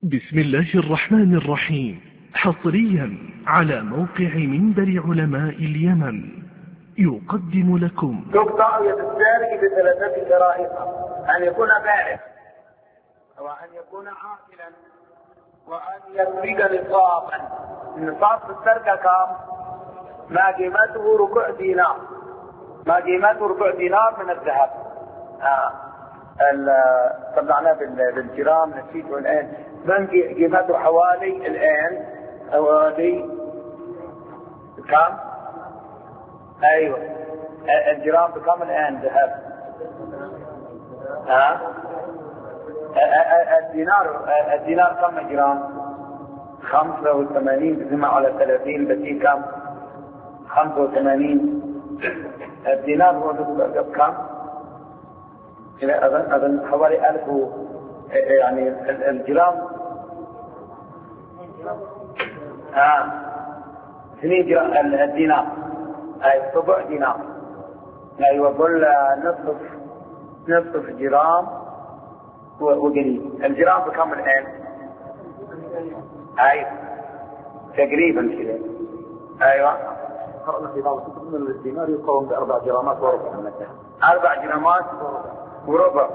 بسم الله الرحمن الرحيم. حصريا على موقع منبر علماء اليمن يقدم لكم تقطع يد السارق بثلاثة شرائط: أن يكون بالغ، وأن يكون عاقلا، وأن يسرق نصابا. النصاب في السرقة كم؟ ما قيمته ربع دينار، ما قيمته ربع دينار من الذهب. طلعناه بالجرام نسيته الآن. من قيمته حوالي الآن حوالي كم؟ أيوة، الجرام بكم الآن ذهب؟ الدينار كم جرام؟ 85 بجمع على 30 بتي كم؟ 85. الدينار هو كم؟ أظن حوالي 1000 يعني الجرام 2 جرام الدينار، أي ربع دينار. أيوة، يقول نصف جرام وقليل. الجرام بكم الآن؟ أيوة تقريبا كذا. أيوة، قرأنا في بعض الكتب من الدينار يقوم ب4 جرامات وربع من الذهب. 4 جرامات وربع.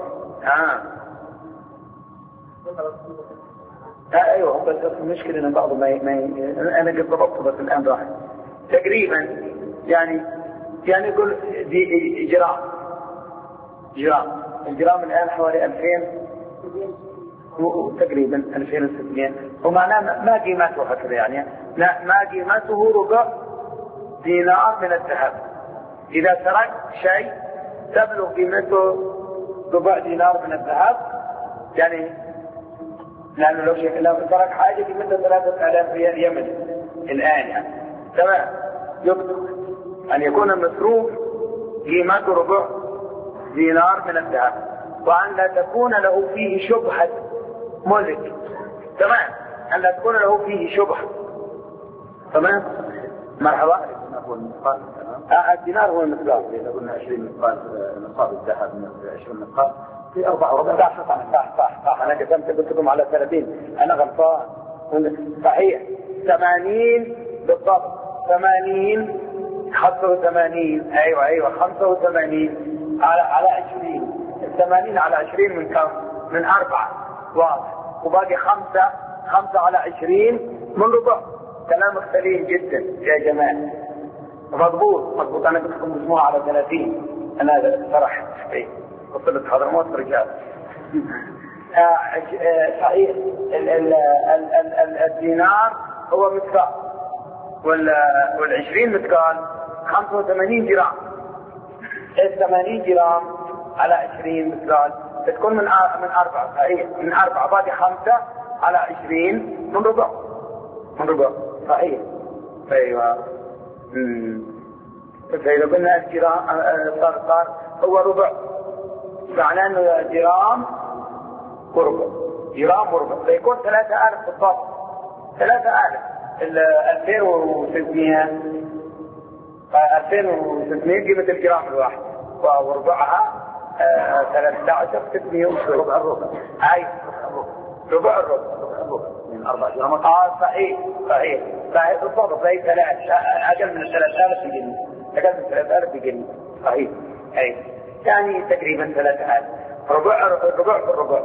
ايوه، بس المشكله ان بعض ما انا قد ضبطت بس الان راح تقريبا يعني يقول دي جرام الجرام الان حوالي 2000 تقريبا 2600، ومعناه ما قيمته هكذا يعني. لا، ما قيمته ربع دينار من الذهب. اذا سرق شيء تبلغ قيمته ربع دينار من الذهب، يعني لأنه لو سرق حاجة قيمتها 3000 ريال يمني الآن يعني. تمام، يكتب أن يكون المسروق قيمته ربع دينار من الذهب، وأن لا تكون له فيه شبهة ملك. تمام، أن لا تكون له فيه شبهة. تمام، مرحبا. الدينار هو المثقال. إذا قلنا 20 مثقال نصاب الذهب من 20 مثقال في 4 وربع. صح. أنا قسمت قلت لكم على 30، أنا غلطان. صحيح، 80 بالضبط. 80 85. أيوة 85 على 20. 80 على 20 من كم؟ من 4. واضح. وباقي 5 على 20 من ربع. كلامك سليم جدا يا جماعة، مضبوط. أنا قلت لكم مجموعة على 30. أنا فرحت وصلت حضرموت رجال. صحيح، الدينار هو مثقال، وال20 مثقال 85 جرام. 80 جرام على 20 مثقال تكون من 4. صحيح، من 4 باقي 5 على 20 من ربع. صحيح. أيوة. فإذا قلنا الجرام صار هو ربع، معناه أنه جرام وربع فيكون 3000 بالضبط. 3000 2600 قيمة الجرام الواحد، وربعها 13,600 ربع. أي ربع من 4 جرامات. صحيح بالضبط. زي 3 أقل من 3000 بجنيه. صحيح. يعني تقريبا 3000. ربع بالربع.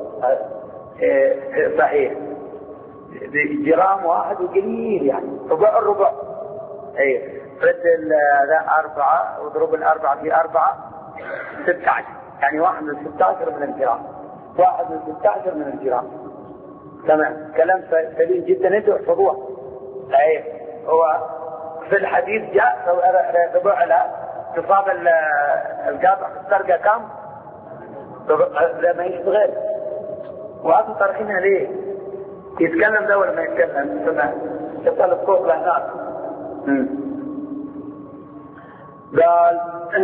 صحيح، جرام واحد وقليل يعني ربع. بدل هذا 4 واضرب 4 في 4 16، يعني 1 من 16 من الجرام. 1 من 16 من الجرام. تمام، كلام سليم جدا، انتوا احفظوها. هو في الحديث جاء ربع نصاب القاطع في السرقة كم؟ ما يشتغل. وأنتوا طارحينها ليه؟ يتكلم ده ولا ما يتكلم؟ تمام، يطلع الصوت لهناك. قال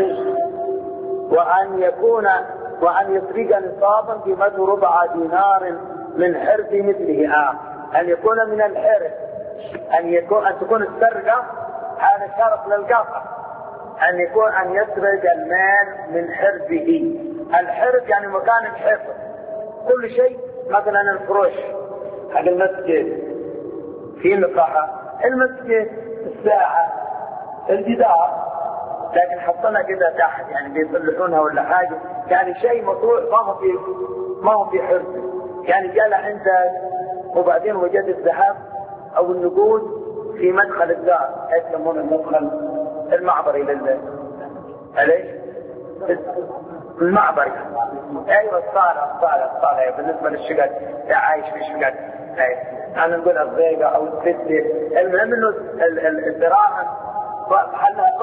وأن يسرق نصابا قيمته ربع دينار من حرث مثله. أن يكون من الحرث، أن تكون السرقة هذا شرط للقاطع، أن يسرق المال من حرثه. الحرث يعني مكان الحفظ، كل شيء، مثلا الفروش حق المسجد في مصاحة المسجد، الساعة، الجدار، لكن حطنا كده تحت يعني بيصلحونها ولا حاجة، يعني شيء مطروح ما هو في حرز، يعني جاء عندك وبعدين وجد الذهب أو النقود في مدخل الدار، يسمون المدخل المعبري ليش؟ المعبري. ايوه الصالة بالنسبة للشقق، عايش في شقق، انا نقول الضيقة او السدة، المهم انه الدراهم محلها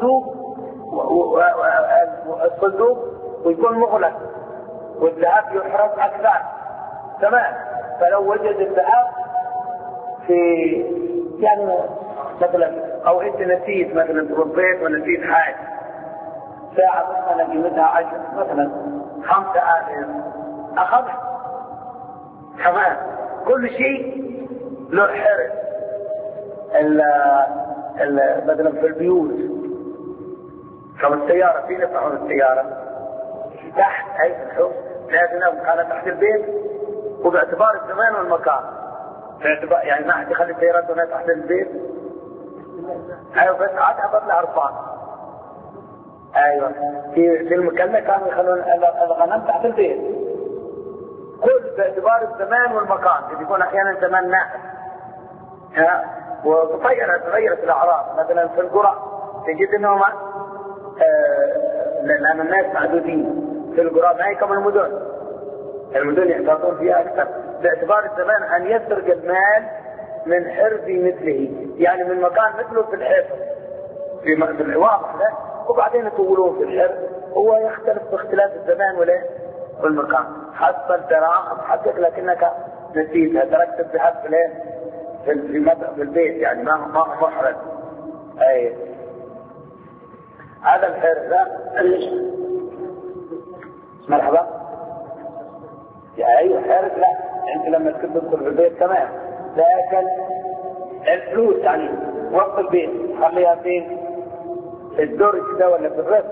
الصندوق ويكون مغلق والذهب يحرز اكثر، تمام. فلو وجد الذهب في يعني مثلا او انت نسيت مثلا تربيت ونسيت حاجه، ساعه مثلا قيمتها 10 مثلا 5000 اخذها، تمام. كل شيء له حرز. مثلا في البيوت كم السياره، في يدفعون السياره تحت اي الحوض، لازم كانت تحت البيت، وباعتبار الزمان والمكان، باعتبار يعني ما حد يخلي السيارات هنا تحت البيت. ايوه بس عاد بطلع عرفان. ايوه في المكلة كانوا يخلون الغنم تحت البيت، كل باعتبار الزمان والمكان، يكون احيانا زمان ناحس وتغيرت الاعراض. مثلا في القرى تجد انهم لان الناس معدودين في القرى، ما هي كما المدن يحتاطون فيها اكثر، باعتبار الزمان ان يسرق المال من حرز مثله، يعني من مكان مثله في الحرز في الواضح ده، وبعدين يطولون في الحرز. هو يختلف باختلاف الزمان والمكان. حصل دراهم حقك لكنك نسيتها، تركت الذهب في البيت، يعني ما محرز. اي هذا الحرز مرحبا. ايوه حرز، لا انت لما تدخل في البيت تمام، لكن الفلوس يعني وسط البيت خليها فين؟ في الدرج كده ولا في الرف،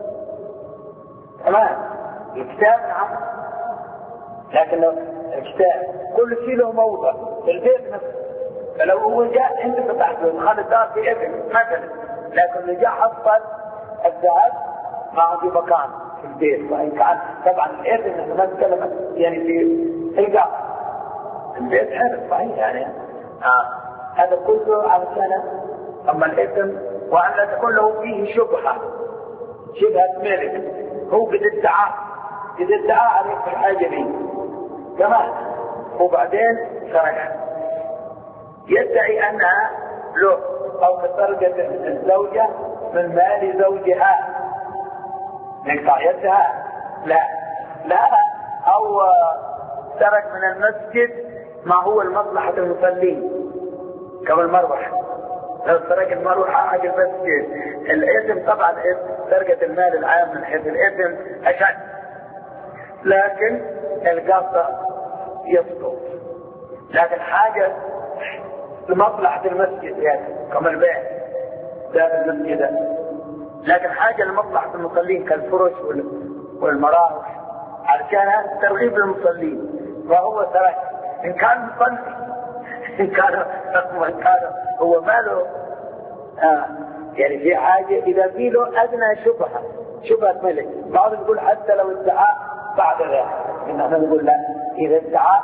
تمام. الكتاب نعم، لكن لو الكتاب كل شيء له موضع في البيت نفسه، فلو هو جاء انت فتحت له دخل الدار في اذن مثلا، لكن اللي جاء حصل الذهب ما عنده مكان في البيت، وان كان طبعا الاذن احنا ما نتكلم يعني في القاع البيت حرف صحيح يعني هذا كله علشان اما الاذن وان لا تكون له فيه شبهه ملك، هو قد ادعى عليك في الحاجه دي كمان، وبعدين سرقها، يدعي انها له، او سرقت الزوجه من مال زوجها نقطع يدها، لا او سرق من المسجد ما هو المصلحة المصلين كما المروحة، لو سرق المروحة حق المسجد الإثم طبعا سرقة المال العام من حيث الإثم أشد، لكن القصة يسقط. لكن حاجة لمصلحة المسجد يعني كما البيع ده المسجد، لكن حاجة لمصلحة المصلين كالفرش والمراوح علشان ترغيب المصلين، وهو سرق. إن كان مصلي إن كان هو ماله يعني في حاجة إذا في له أدنى شبهة ملك. بعض يقول حتى لو ادعى بعد ذلك، إحنا نقول لا، إذا ادعى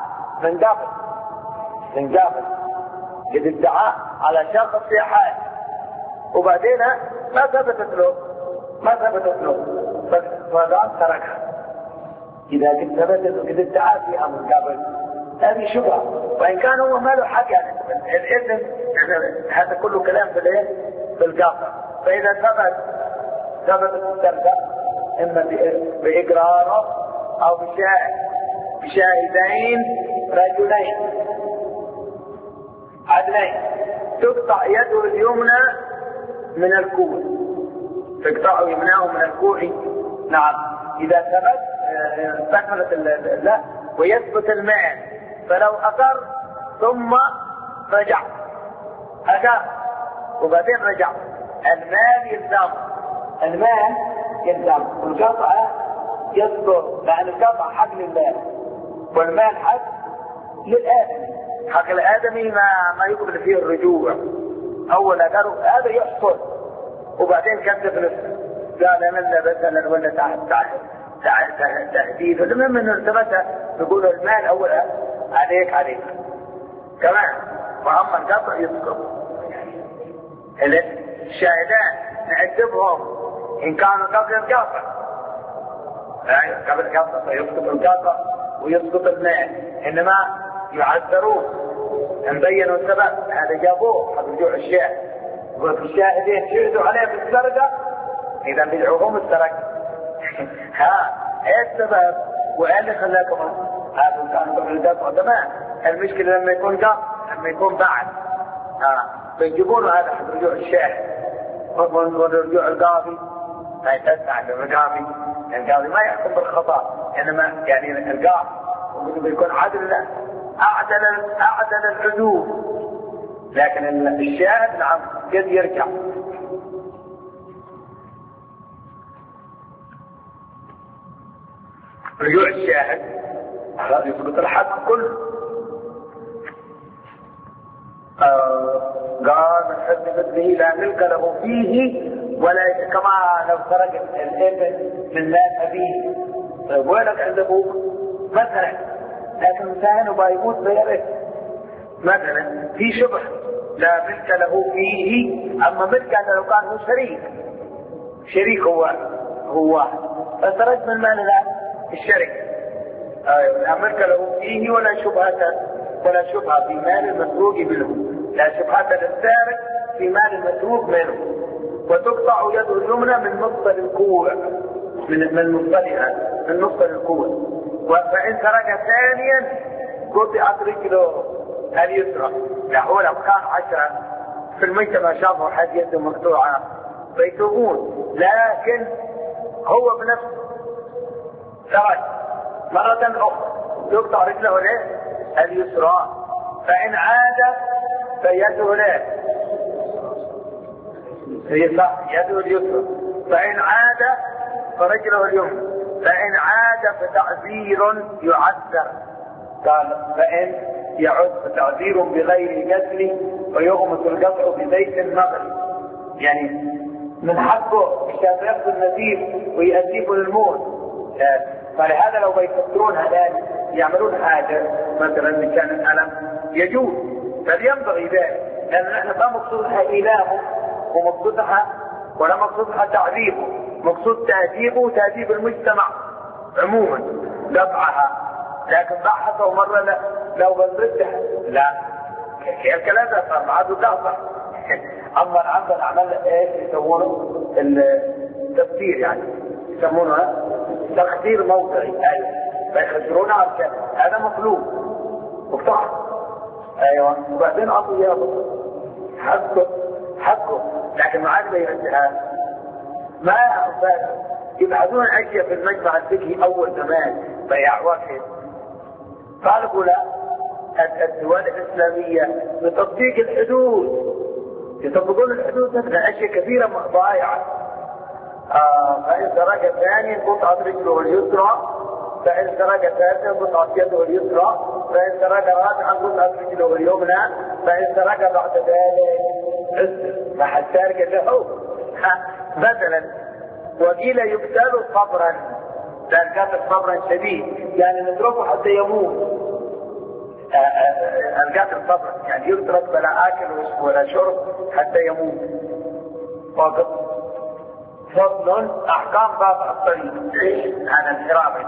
ننقابل إذا ادعى على شخص في حاجة وبعدين ما ثبتت له فهذا تركها. إذا كنت ثبتت وكذا ادعى فيها مقابل هذه شبهة، وإن كان هو ما له حق يعني الإذن يعني هذا كله كلام في القاطع. فإذا ثبتت السرقة إما بإقراره أو بشاهدين رجلين عدلين، تقطع يده اليمنى من الكوع، تقطع يمناه من الكوع. نعم إذا ثبت استكملت لا ويثبت المال، فلو أقر ثم رجع وبعدين رجع المال يلزم والقطع يصدر، لأن القطع حق لله والمال حق للآدمي، حق الآدمي ما يقبل فيه الرجوع. أولا قالوا هذا يحصل، وبعدين كذب نفسه قال أنا مثلا ولا تحت تهديد. المهم إنه التمسه يقولوا المال أولا عليك كمان، وأما القطع يسقط. الشاهدان نعذبهم إن كانوا قبل القطع، قبل القطع فيسقط القطع ويسقط المال، إنما يعذرون ان بينوا السبب. هذا جابوه حق رجوع الشاهد، والشاهدين شهدوا عليه بالسرقه، اذا بدعوهم السرقه. ها ايه السبب؟ وايه اللي خلاكم هذا كانوا قبل القطع؟ تمام. المشكله لما يكون قطع، لما يكون بعد بيجيبونه هذا حق رجوع الشاهد. ورجوع القاضي ما يتسع القاضي ما يحكم بالخطا، انما يعني القاضي بيكون عدل، أعدل الحدود. لكن الشاهد نعم قد يرجع. رجوع الشاهد يسقط الحق كله. قال من حد مثله لا ملك له فيه ولا، كما لو سرق الابن من مال ابيه. طيب وينك عند ابوك مثلا؟ لكن مثلا وبيموت بيرث مثلا في شبه لا ملك له فيه. اما ملك لو كان هو شريك هو فسرق من مال الشريك. لا ملك له فيه ولا شبهة في مال المسروق منه، لا شبهة للسارق في مال المسروق منه. وتقطع يده اليمنى من مفصل الكوع، من مفصل الكوع. فإن سرق ثانيا قطعت رجله اليسرى. هو لو كان 10 في المجتمع شافوا حد يده مقطوعة بيتوبون، لكن هو بنفسه سرق مرة أخرى يقطع رجله اليسرى. فإن عاد فيده يده اليسرى. فإن عاد فرجله اليمنى. فإن عاد فتعذير يعذر. قال فإن يعد فتعذير بغير قتل ويغمس القطع بزيت النظر. يعني من حقه عشان ياخذ النذير ويأديه للموت. فلهذا لو بيفكرون هذول يعملون حاجة مثلا إن كان الألم يجوز، فلينبغي ذلك، لأن نحن ما مقصودها إلهه ومقصودها ولا مقصودها تعذيبه، مقصود تأديبه وتأديب المجتمع عموما دفعها. لكن بحثوا مرة لو بنردها لا الكلام ده صار عادوا دافع. اما العمل عمل ايش يسمونه التفسير، يعني يسمونه تخدير موضعي، فيخسرون على الكلام هذا مطلوب وقطع. ايوه وبعدين اعطوا اياه حقه لكن ما عاد بيردها. ما يبعثون أشياء في المجمع الفقهي أول زمان بيع واحد. قالوا لا، الدول الإسلامية بتطبيق الحدود يطبقون الحدود مثل أشياء كثيرة ضائعة. فإن سرق ثاني قطعت رجله اليسرى، فإن سرق ثالثا قطعت يده اليسرى، فإن سرق رابعا قطعت رجله اليمنى، فإن سرق بعد ذلك ما حد سارق له مثلا. وقيل يقتل صبرا، لأن قتل صبرا شديد يعني نتركه حتى يموت. القتل صبرا يعني يترك بلا آكل ولا شرب حتى يموت فقط. فصل أحكام قاطع الطريق عن الحرام.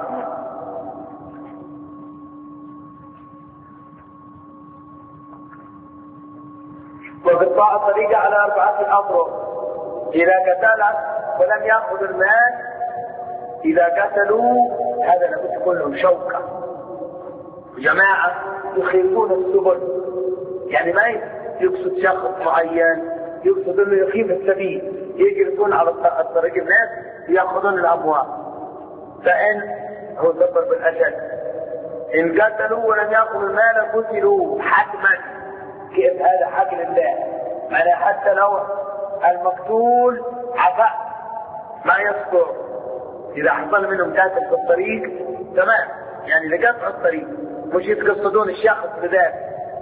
وقطاع الطريق على 4 أطرق. إذا قتل ولم يأخذ المال، إذا قتلوا هذا لابد يكون لهم شوكة. جماعة يخيفون السبل، يعني ما يقصد شخص معين، يقصد انه يخيف السبيل، يجلسون على الطريق الناس يأخذون الأموال. فإن هو دبر بالأجل إن قتلوا ولم يأخذوا المال قتلوا حتما. كيف هذا حق لله؟ يعني حتى لو المقتول عفا ما يصدر، إذا حصل منهم قاتل في الطريق تمام، يعني لقطع الطريق مش يتقصدون الشخص بذات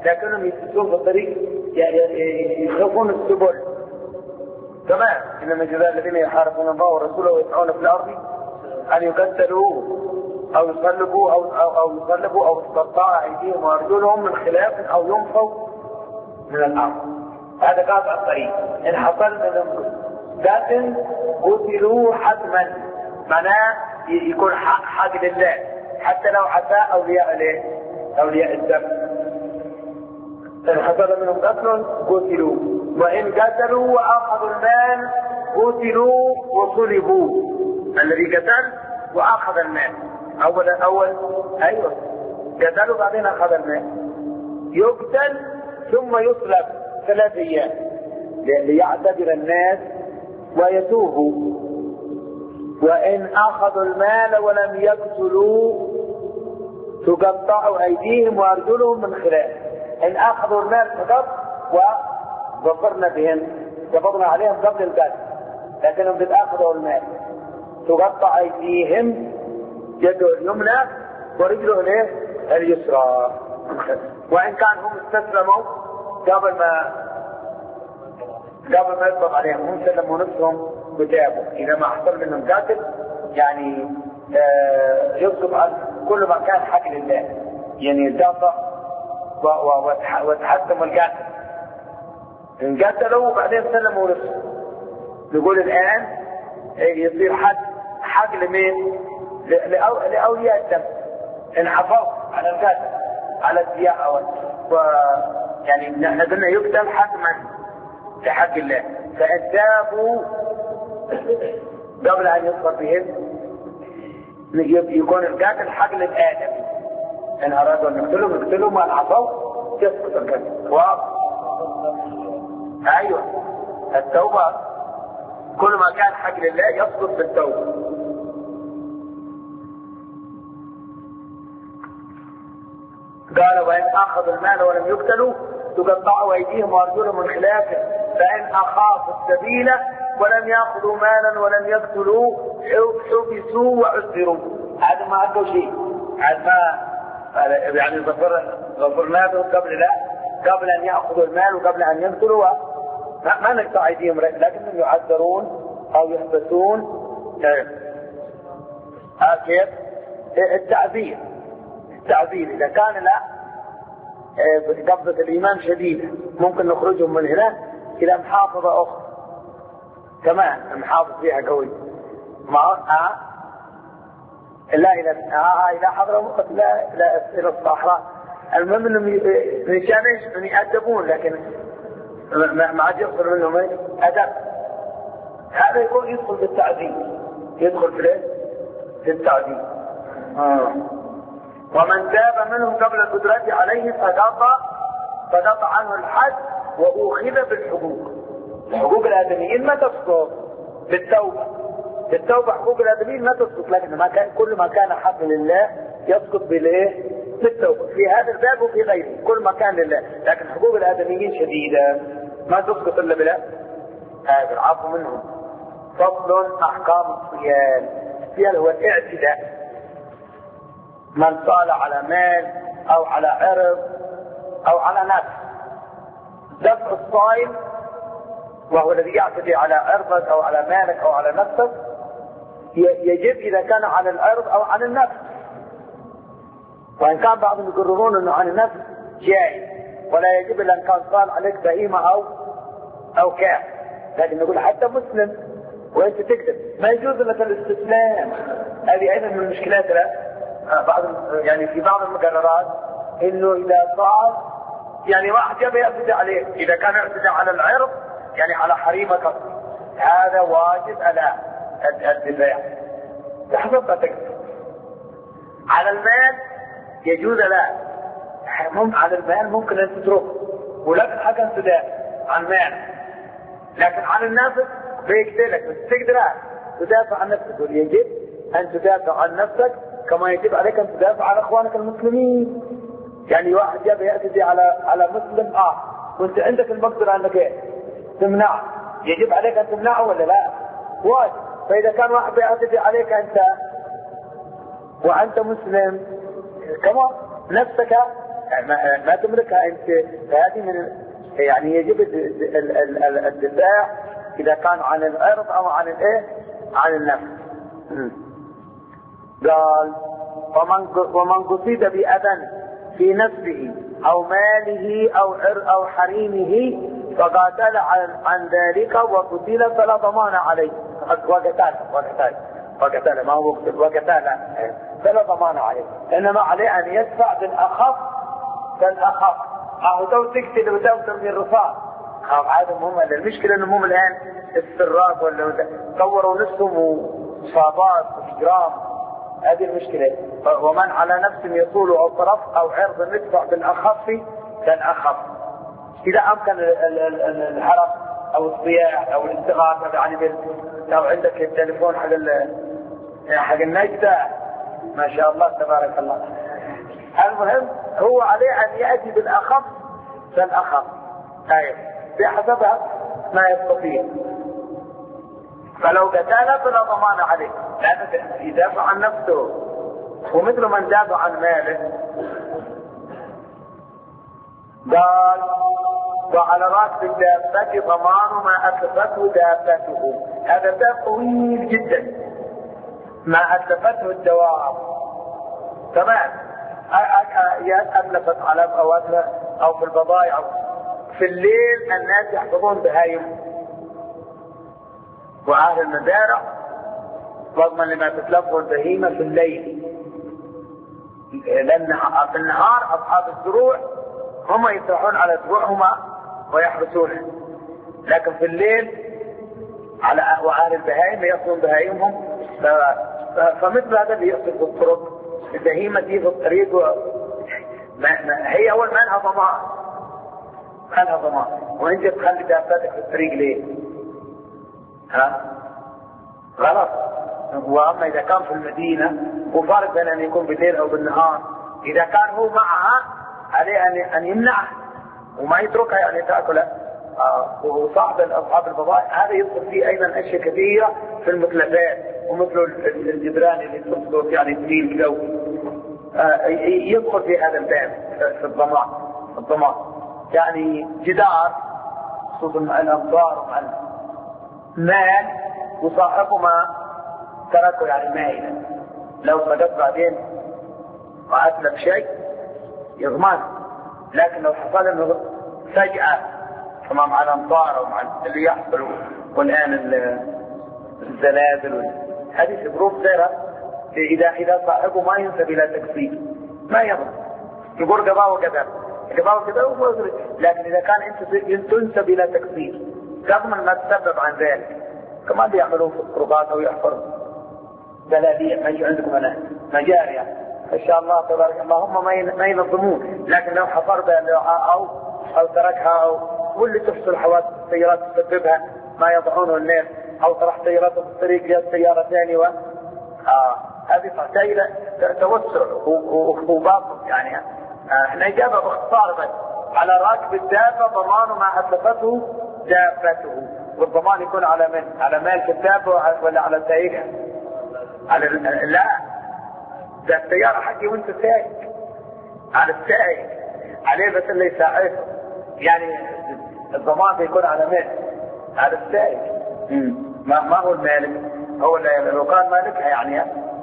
لكنهم يسلكون في الطريق يخافون السبل. تمام. إنما جزاء الذين يحاربون الله ورسوله ويسعون في الأرض أن يقتلوا أو يصلبوا أو تقطع أيديهم وأرجلهم من خلاف أو ينفوا من الأرض. هذا قاطع الطريق. إن حصل منهم قتل قتلوا حتما، معناه يكون حق لله حتى لو عسى أولياء الدم. إن حصل منهم قتل قتلوا، وإن قتلوا وأخذوا المال قتلوا وصلبوا. الذي قتل وأخذ المال أول أيوة قتلوا بعدين أخذ المال، يقتل ثم يصلب 3 أيام ليعتبر الناس ويتوبوا. وإن أخذوا المال ولم يقتلوا تقطع أيديهم وأرجلهم من خلاف. إن أخذوا المال فقط وظفرنا بهم قبضنا عليهم قبل القتل، لكنهم بتأخذوا المال تقطع أيديهم، يده اليمنى ورجله اليسرى. وإن كان هم استسلموا قبل ما يقبض عليهم، هم سلموا نفسهم وتابوا. إذا ما حصل منهم قاتل يعني يصرف عن كل ما كان حق لله، يعني يدافع وتحكم القاتل. إن قتلوا وبعدين سلموا نفسهم، نقول الآن يصير حق لمين؟ لأولياء الدم. إن حفظوا على القاتل على الدياء يعني نحن قلنا يقتل حتما لحق الله. فإن تابوا قبل أن يصفر بهم يكون القاتل حق للآدم. إن أرادوا أن يقتلهم وأن عصوا يسقط القتل. أيوة التوبة كل ما كان حق لله يسقط بالتوبة. قال وإن أخذوا المال ولم يقتلوا تقطعوا أيديهم وأرجلهم من خلاف. فإن أخافوا السبيل ولم يأخذوا مالا ولم يقتلوا حبسوا وعذروا. هذا ما عنده شيء، هذا ما يعني غفرناه قبل أن يأخذوا المال وقبل أن يقتلوا ما نقطع أيديهم، لكنهم يعذرون أو يحبسون. كيف؟ التعذير إذا كان لا قبضة الإيمان شديدة ممكن نخرجهم من هنا إلى محافظة أخرى كمان المحافظ فيها قوي إلى حضرموت لا إلى الصحراء. المهم إنهم يأدبون، لكن ما عاد يصل منهم أدب. هذا يكون يدخل بالتعذيب، يدخل في التعذيب. ومن تاب منهم قبل القدرة عليه فقطع عنه الحد وأخذ بالحقوق. حقوق الآدميين ما تسقط بالتوبة حقوق الآدميين ما تسقط، لكن كل ما كان حق لله يسقط بالتوبة في هذا الباب وفي غيره. كل ما كان لله، لكن حقوق الآدميين شديدة ما تسقط إلا هذا العفو منهم. فصل أحكام الصيام هو الاعتداء. من صال على مال أو على عرض أو على نفس. دفع الصائل وهو الذي يعتدي على عرضك أو على مالك أو على نفسك يجب إذا كان على العرض أو عن النفس. وإن كان بعضهم يقررون أنه عن النفس جائز ولا يجب إلا أن كان صال عليك بهيمة أو كاف، لكن نقول حتى مسلم وأنت تكذب ما يجوز لك الاستسلام. هذه أيضا من المشكلات يعني في بعض المقررات إنه إذا صار يعني واحد يبي يعتدي عليه، إذا كان يعتدي على العرض يعني على حريمك هذا واجب على الدفاع تحفظ تكذب. على المال يجوز لا، على المال ممكن أن تتركه ولكن حق أن تدافع عن المال، لكن عن النفس بيقتلك بس تقدر تدافع عن نفسك. يجب أن تدافع عن نفسك كما يجب عليك أن تدافع عن أخوانك المسلمين. يعني واحد يبي يعتدي على مسلم وانت عندك المقدرة انك تمنعه، يجب عليك ان تمنعه ولا لا؟ واجب. فاذا كان واحد يعتدي عليك انت وانت مسلم كما نفسك ما تملكها أنت. فهذه من يعني يجب الدفاع إذا كان عن الأرض أو عن الإيه؟ عن النفس. قال ومن قصد بأذى في نفسه أو ماله أو حريمه فقاتل عن ذلك وقتل فلا ضمان عليه. وقتل ما هو وقتل فلا ضمان عليه، إنما عليه أن يدفع بالأخف فالأخف. أو تقتل وتوصل من الرصاص. هذا مهم. المشكلة إنه مهم الآن السراق ولا طوروا نفسهم وإصابات وإجرام. هذه المشكلة. ومن على نفس يطول أو طرف أو عرض يدفع بالأخف فالأخف. إذا أمكن الحرق أو الصياح أو الاستغاثة يعني لو عندك التليفون حق النجدة ما شاء الله تبارك الله. المهم هو عليه أن يأتي بالأخف فالأخف. أيوة بحسبها ما يستطيع. فلو قتل فلا ضمان عليه لأنه يدافع عن نفسه، ومثل من دافع عن ماله. قال وعلى رأس الدابة ضمان ما أتلفته دابته. هذا باب طويل جدا. ما أتلفته الدواب تمام. أتلفت على أو في البضائع في الليل الناس يحفظون بهايم وأهل المزارع رغم لما تتلفه البهيمة في الليل، لأن في النهار أصحاب الزروع هم يفتحون على زروعهم ويحرسونها، لكن في الليل على أهل البهائم يأخذون بهائمهم. فمثل هذا اللي يأخذ بالطرق البهيمة دي في الطريق هي أول ما لها ضمان وأنت تخلي دابتك في الطريق ليه؟ غلط. وأما إذا كان في المدينة وفارق بين أن يكون بالليل أو بالنهار، إذا كان هو معها عليه أن يمنعه وما يتركها يعني تأكله. وصاحب أصحاب البضائع هذا يدخل فيه أيضا أشياء كثيرة في المتلفات، ومثل الجدران اللي تصدق يعني تميل جو يدخل في هذا الباب في الضمان. يعني جدار خصوصا مع الأمطار ومع المال وصاحبه ما تركه يعني مائلا، لو صدق بعدين وأتلف شيء يضمن. لكن لو حصل انه فجأة كما مع الأمطار ومع اللي يحصل والآن الزلازل هذه ظروف سيرة، إذا صاحبه ما ينسب إلى تكفير ما يضمن، يقول قضاء وكذا لكن إذا كان أنت تنسب إلى تكفير تضمن ما تسبب عن ذلك. كما بيعملون في الطرقات أو يحفروا بلادية ما يجي عندكم أنا مجاري إن شاء الله تبارك الله هم ما ينظمون، لكن لو حفر بها أو تركها أو واللي تحصل حوادث السيارات تسببها ما يضعونه الناس، أو طرح سيارات في الطريق جاءت سيارة ثانية هذه تحتاج إلى توسع وباطل. يعني احنا إجابة باختصار بس على راكب الدابة ضمان ما أتلفته دابته، والضمان يكون على من؟ على مالك الدابة ولا على سائقها؟ لا ده السيارة حقي وانت سائق، على السائق عليه بس اللي يساعده. يعني الضمان بيكون على من؟ على السائق. ما هو المالك، هو لو كان مالكها يعني.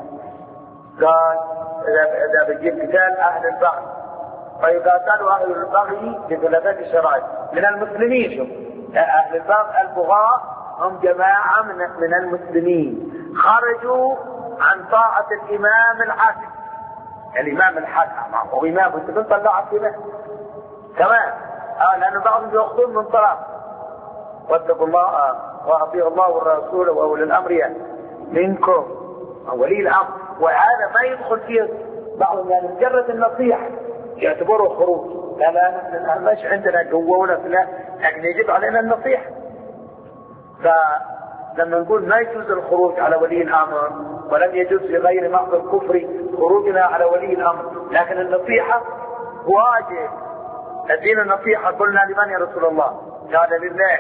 قال إذا بتجيب قتال أهل البغي فيقاتلوا أهل البغي بثلاثة شرائط من المسلمين. شوف أهل البغاء هم جماعة من المسلمين خرجوا عن طاعة الإمام الحاكم. الإمام الحاكم هو إمام وانت بنطلع كده تمام. لأن بعضهم يأخذون من طرف واتقوا الله وأطيعوا الله والرسول وأولي الأمر منكم ولي الأمر. وهذا ما يدخل فيه بعضهم يعني مجرد النصيحة يعتبره خروج. لا مش عندنا قوة ولا فلا، لكن يجب علينا النصيحة. فلما نقول ما يجوز الخروج على ولي الأمر ولم يجوز في غير محض الكفر خروجنا على ولي الأمر، لكن النصيحة واجب. الدين النصيحة قلنا لمن يا رسول الله؟ قال لله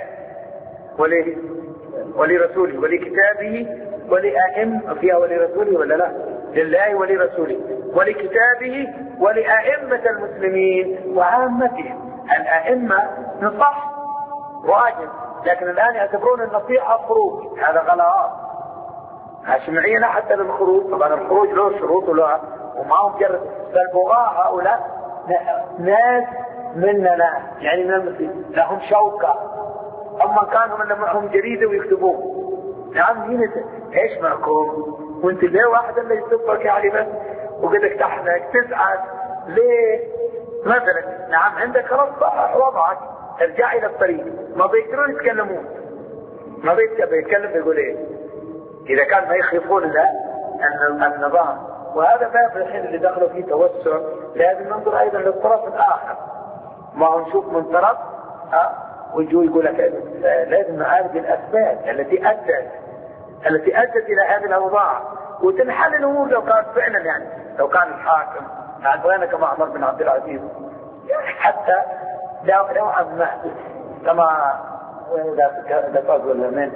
ولرسوله ولكتابه ولأئمة فيها ولرسوله ولا لا؟ لله ولرسوله ولكتابه ولأئمة المسلمين وعامتهم. الأئمة نصح واجب، لكن الآن يعتبرون النصيحة خروج، هذا غلط. هاشمعينا حتى للخروج، طبعا الخروج له شروط وله ومعهم جرد، فالبغاة هؤلاء ناس مننا يعني من المسلمين لهم شوكة، أما كانوا من معهم جريدة ويكتبون. نعم هنا ايش معكم وانت ليه واحد اللي يصبك يعني بس وقدك تحنك تسعد ليه مثلا؟ نعم عندك خلاص صحح وضعك، ارجع الى الطريق. ما بيقدرون يتكلمون، ما بيتكلم بيقول ايه اذا كان ما يخيفون له النظام. وهذا باب الحين اللي دخلوا فيه توسع، لازم ننظر ايضا للطرف الاخر، ما هو نشوف من طرف ويجوا يقول لك لازم نعالج الاسباب التي ادت الى هذه الاوضاع وتنحل الامور. لو كانت فعلا يعني لو كان الحاكم عندنا كما عمر بن عبد العزيز حتى نوعا ما كما لا فاز ولا من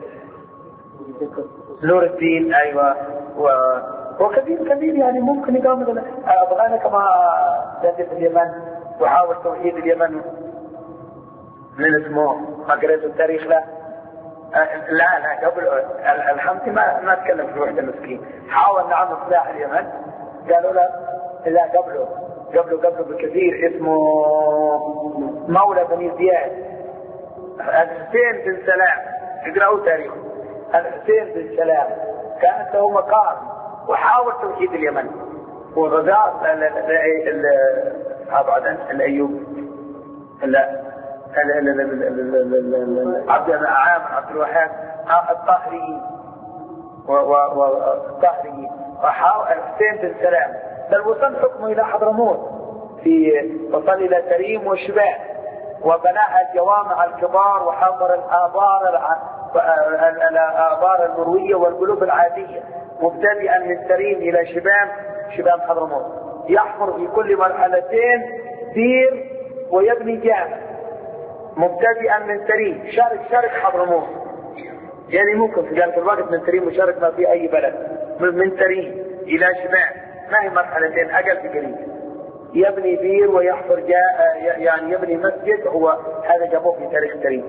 نور الدين ايوه وكثير يعني ممكن يقام افغان كما جدد في اليمن وحاول توحيد اليمن من اسمه ما قريت التاريخ له. لا قبل الحمد ما تكلم في الوحدة المسكين، حاول نعم اصلاح اليمن، قالوا لا قبله بكثير اسمه مولى بني زياد الحسين بن سلام، اقرأوا تاريخه. الحسين بن سلام كانت له مقام وحاول توحيد اليمن وغزاة الايوب عبد الوهاب الطاهري والطاهري، وحاول الحسين بن سلام بل وصل حكمه الى حضرموت وصل الى تريم وشباب وبناء الجوامع الكبار وحفر الآبار المروية والقلوب العادية مبتدئا من تريم الى شباب حضرموت. يحفر في كل مرحلتين بير ويبني جامع مبتدئا من تريم شرق حضرموت، يعني ممكن في ذلك الوقت من تريم وشرق ما في اي بلد، من تريم الى شباب ما هي مرحلتين اقل بقليل. يبني بير ويحفر يعني يبني مسجد، هو هذا جابوه في تاريخ تريم.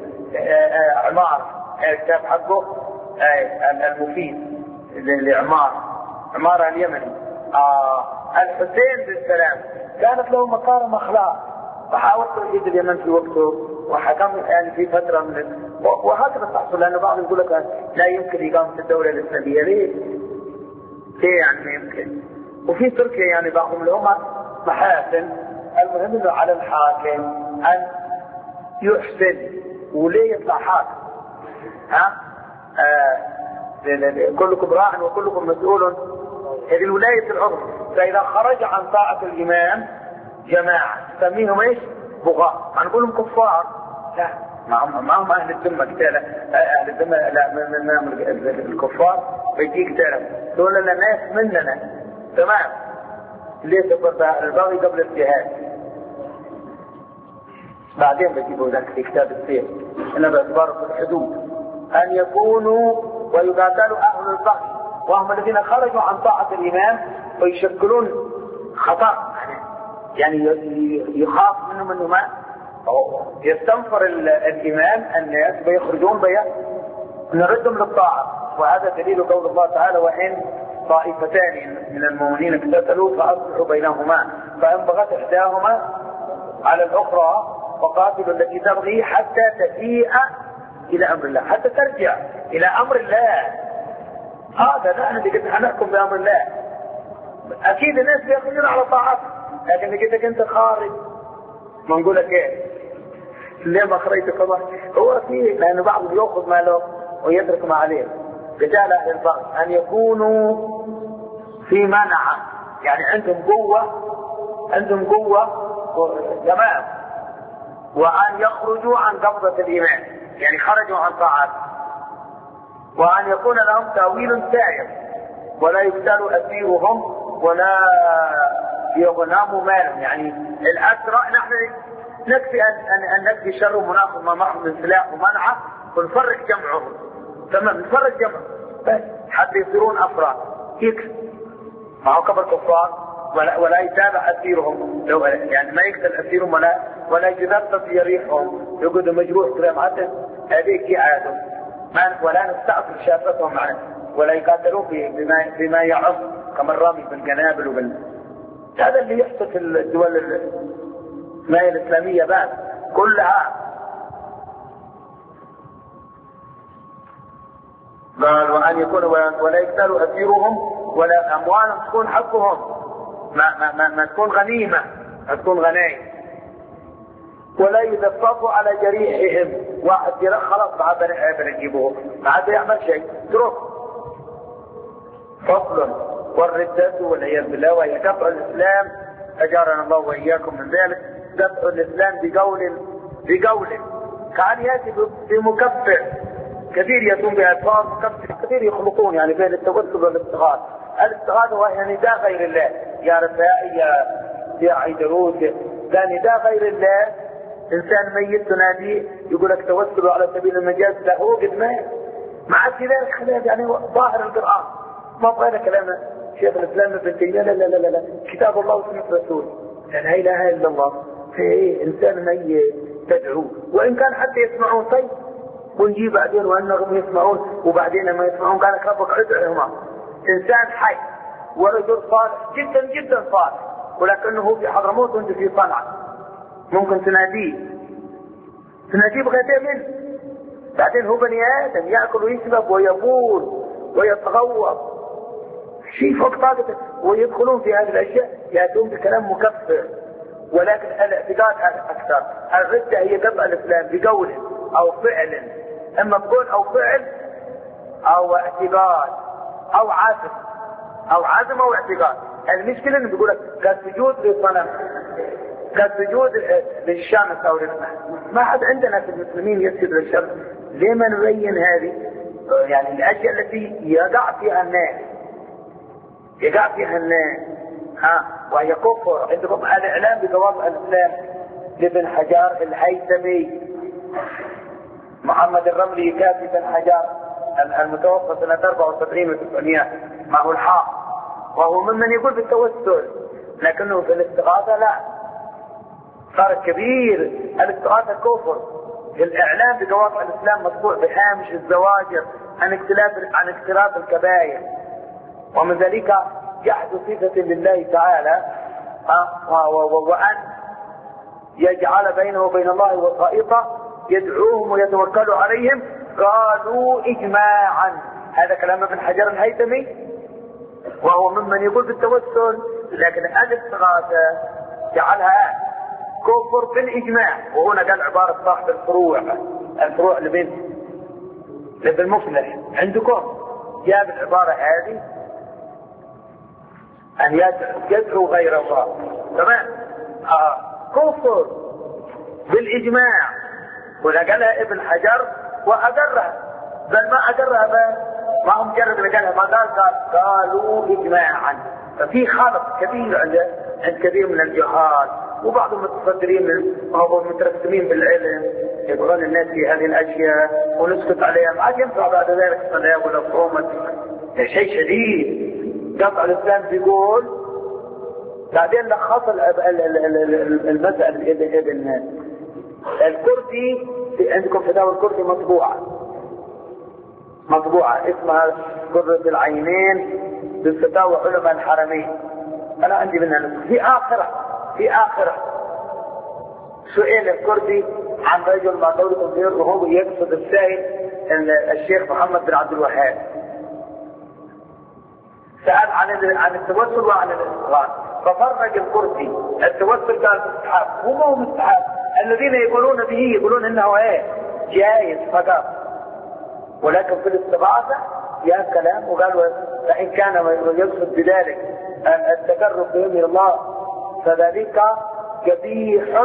الكتاب حقه المفيد عمارة اليمني. الحسين بن سلام كانت له مكارم اخلاق وحاول توحيد اليمن في وقته وحكم يعني في فترة من وهكذا تحصل، لأنه بعض يقول لك لا يمكن إقامة الدولة الإسلامية. ليه يعني ما يمكن؟ وفي تركيا يعني بعضهم لهم محاسن. المهم انه على الحاكم ان يحسن، وليه يطلع حاكم؟ كلكم راع وكلكم مسؤول. هذه الولاية العظمى، فإذا خرج عن طاعة الإمام جماعة تسميهم ايش؟ بغاة. ما نقولهم كفار، لا معهم أهل الذمة قتالة. أهل الذمة لا من الكفار بيجي قتالة، دول لنا ناس مننا تمام. ليه تبقى البغي قبل الجهاد؟ بعدين بيجيبوا ذلك في كتاب السير إنما باعتبار الحدود أن يكونوا ويقاتلوا أهل البغي وهم الذين خرجوا عن طاعة الإمام ويشكلون خطأ، يعني يخاف منهم انه ما يستنفر الامام الناس بيخرجون نردهم للطاعة. وهذا دليل قول الله تعالى وإن طائفتان من المؤمنين اقتتلوا فأصلحوا بينهما فإن بغت إحداهما على الأخرى وقاتلوا التي تبغي حتى تفيء إلى أمر الله، حتى ترجع إلى أمر الله. هذا نحن اللي قلنا هنحكم بأمر الله. أكيد الناس بيخرجون على طاعته، لكن لقيتك أنت خارج ما نقول لك إيه؟ ليه ما خرجت خلاص؟ هو فيه لأنه بعضهم يأخذ ماله ويترك ما عليه. رجال أهل البغي أن يكونوا في منع، يعني عندهم قوة تمام، وأن يخرجوا عن قبضة الإيمان، يعني خرجوا عن طاعته، وأن يكون لهم تأويل سائر ولا يقتل أسيرهم ولا يغنموا مالهم. يعني الأسرى نحن نكفي أن نكفي شرهم ونأخذ ما معهم من سلاح ومنعه ونفرق جمعهم، تمام، نفرق جمعهم بس حتى يصيرون أفراد يكفي. ما هو كفر كفار ولا يتابع أسيرهم، لو يعني ما يقتل أسيرهم ولا يتنفس يريحهم يقعدوا مجروح كلام عدل، هذيك عادهم ولا نستعصي شافتهم معنا ولا يقاتلون بما يعم كما الرامي بالقنابل هذا اللي يحصل في الدول الإسلامية بعد كلها. قال وأن يكون ولا يقتلوا أسيرهم ولا أموالهم تكون حقهم، ما تكون غنيمة، ما تكون غنائم، ولا يدفقوا على جريحهم. واحد خلاص ما عاد يجيبوه، ما عاد يعمل شيء، اترك. فصل والردة والعياذ بالله وهي دفع الإسلام، أجارنا الله وإياكم من ذلك. دفع الإسلام بقول كان يأتي بمكفر كثير يتم بألفاظ مكفر كثير يخلطون يعني بين التوسل والاستغاثة. الاستغاثة وهي نداء غير الله، يا رفاعي يا عيدروس، ده نداء غير الله. إنسان ميت تناديه يقول لك توسلوا على سبيل المجاز، لا هو قد مات مع ذلك خلاف يعني ظاهر القرآن ما بغير كلام شيخ الإسلام ابن تيمية. لا كتاب الله وسنة رسول، يعني لا إله إلا الله. في إنسان ميت تدعوه وإن كان حتى يسمعون طيب، ونجي بعدين وأنهم يسمعون وبعدين ما يسمعون قال لك ربك ادعوهما. إنسان حي ورجل صالح جدا جدا صالح ولكنه في حضرموت وانت في صنعاء، ممكن تناديه بغير منه، بعدين هو بني آدم يأكل ويشرب ويبول ويتغوط شيء فوق طاقته، ويدخلون في هذه الأشياء يأتون بكلام مكفر. ولكن الاعتقاد أكثر. الردة هي قطع الإسلام بقول أو فعل، أما بقول أو فعل أو اعتقاد أو عزم أو اعتقاد. المشكلة إنه بيقول لك كالسجود للصنم، كالسجود للشمس أو للماء. ما حد عندنا في المسلمين يسجد للشمس. ليه ما نبين هذه يعني الأشياء التي يقع فيها الناس وهي كفر. عندكم الإعلام بجواز الإسلام لابن حجار الهيثمي، محمد الرملي كافي بن حجار المتوفى سنة 74 و900 معه الحاق، وهو ممن يقول بالتوسل، لكنه في الاستغاثة لا، فرق كبير. الاستغاثة كفر. الإعلام بجواز الإسلام مطبوع بهامش الزواجر عن اقتراف الكبائر، ومن ذلك يحدث صفة لله تعالى وأن يجعل بينه وبين الله وسائطا يدعوهم ويتوكلوا عليهم. قالوا إجماعا، هذا كلام ابن حجر الهيثمي، وهو ممن يقول بالتوسل، لكن الاستغاثة جعلها كفر بالإجماع. وهنا قال عبارة صاحب الفروع لابن مفلح عندكم جاب العبارة هذه أن يدعو غير الله، تمام؟ كفر بالإجماع. ونقلها ابن حجر وأقرها، بل ما أقرها ما هم مجرد نقلها، ما قالوا إجماعا. ففي خلط كبير عند كثير من الجهال، وبعض المتصدرين وهم مترسمين بالعلم يقولون الناس في هذه الأشياء ونسكت عليها، ما عاد ينفع بعد ذلك الصلاة ولا الصوم. شيء شديد. قطع الإسلام بيقول بعدين لخص المسألة ابن الكردي. عندكم فتاوى الكردي مطبوعة اسمها قرة العينين بالفتاوى علماء الحرمين. أنا عندي منها نسخة. في آخرة سئل الكردي عن رجل ما دولة غير وهو يقصد السائل الشيخ محمد بن عبد الوهاب، سأل عن التوسل وعن الاستغاثة، ففرق الكردي التوسل قال مستحب، هو مستحب. الذين يقولون به يقولون انه جائز فقط، ولكن في الاستغاثة جاء كلام وقالوا فإن كان يقصد بذلك التقرب به الى الله فذلك قبيح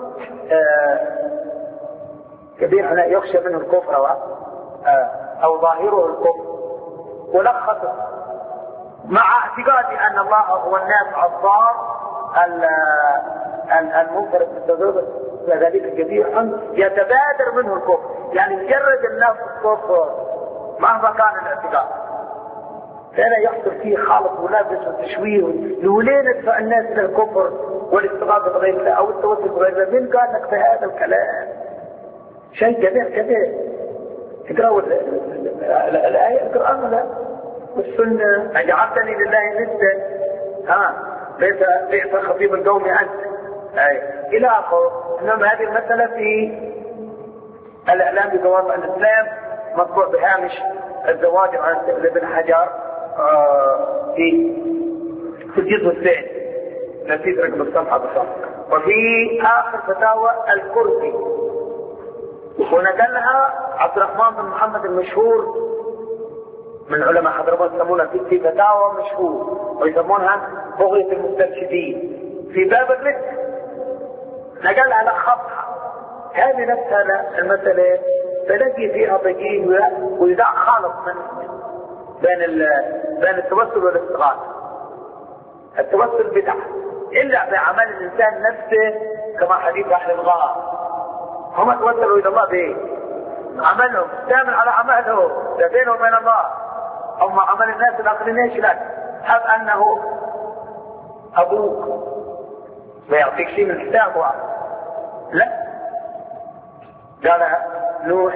يخشى منه الكفر او ظاهره الكفر. ولخص مع اعتقادي ان الله هو النافع الضار المنفرد بالتضرر، فذلك قبيح يتبادر منه الكفر. يعني مجرد النفس الكفر مهما كان الاعتقاد، فلا يحصل فيه خالط ولابس وتشويه ولين ندفع الناس الى الكفر والاستغاثه بغير الله او التوسل بغير الله. من قال لك في هذا الكلام؟ شيء كبير كبير. اقرأوا الآية، اقرأوا لا والسنة. أجعلتني لله ندا ليس خطيب القوم أنت إلى آخره. إنما هذه المسألة في الإعلام بضوابط الإسلام مطبوع بهامش الزواج عن ابن حجر في الجزء الثاني، نسيت رقم الصفحة بالضبط. وفي آخر فتاوى الكرسي، ونقلها عبد الرحمن بن محمد المشهور من علماء حضرموت، يسمونها في فتاوى مشهور ويسمونها بغية المسترشدين في باب الرد. نقل على خطها هذه نفسها المسألة، فنجي فيها ضجيج ويدع خالط بين التوسل والاستغاثة. التوسل بدعة إلا بعمل الإنسان نفسه، كما حديث أهل الغار هم توسلوا إلى الله بإيه؟ عملهم تعمل على عملهم ده بينه وبين الله. أما عمل الناس الآخرين ايش لك؟ هب أنه أبوك ويعطيك شيء من حسابه؟ لا. قال نوح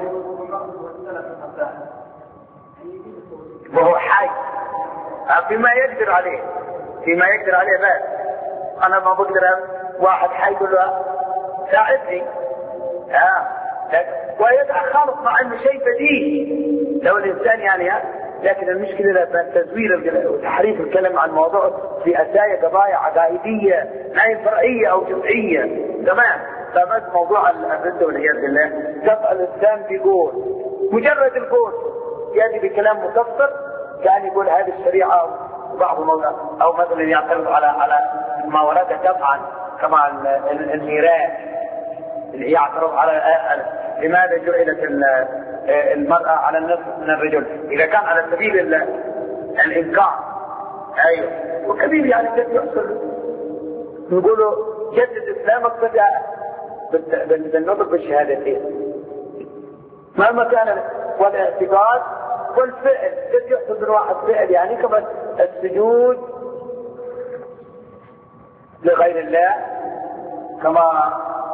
وهو حي فيما يقدر عليه، فيما يقدر عليه. بس أنا ما بقدر واحد حي يقول له ساعدني ويدعى خالص مع انه شيء بديهي لو الانسان يعني لكن المشكله تزوير وتحريف الكلام عن الموضوع في اتايا قضايا عقائديه ما هي فرعيه او جزئيه. تمام. فبس موضوع الرده والعياذ بالله تبقى الانسان بيقول مجرد القول ياتي بكلام مفسر كان يقول هذه الشريعه بعض او مثلا يعترض على ما ورده طبعا كما الميراث يعترض على لماذا جعلت المرأة على النصف من الرجل إذا كان على سبيل الإنكار. أيوه وكبير يعني قد يحصل نقوله جدد إسلامك بالنطق بالشهادتين مهما كان والاعتقاد والفعل. قد يحصل من واحد فعل يعني كما السجود لغير الله كما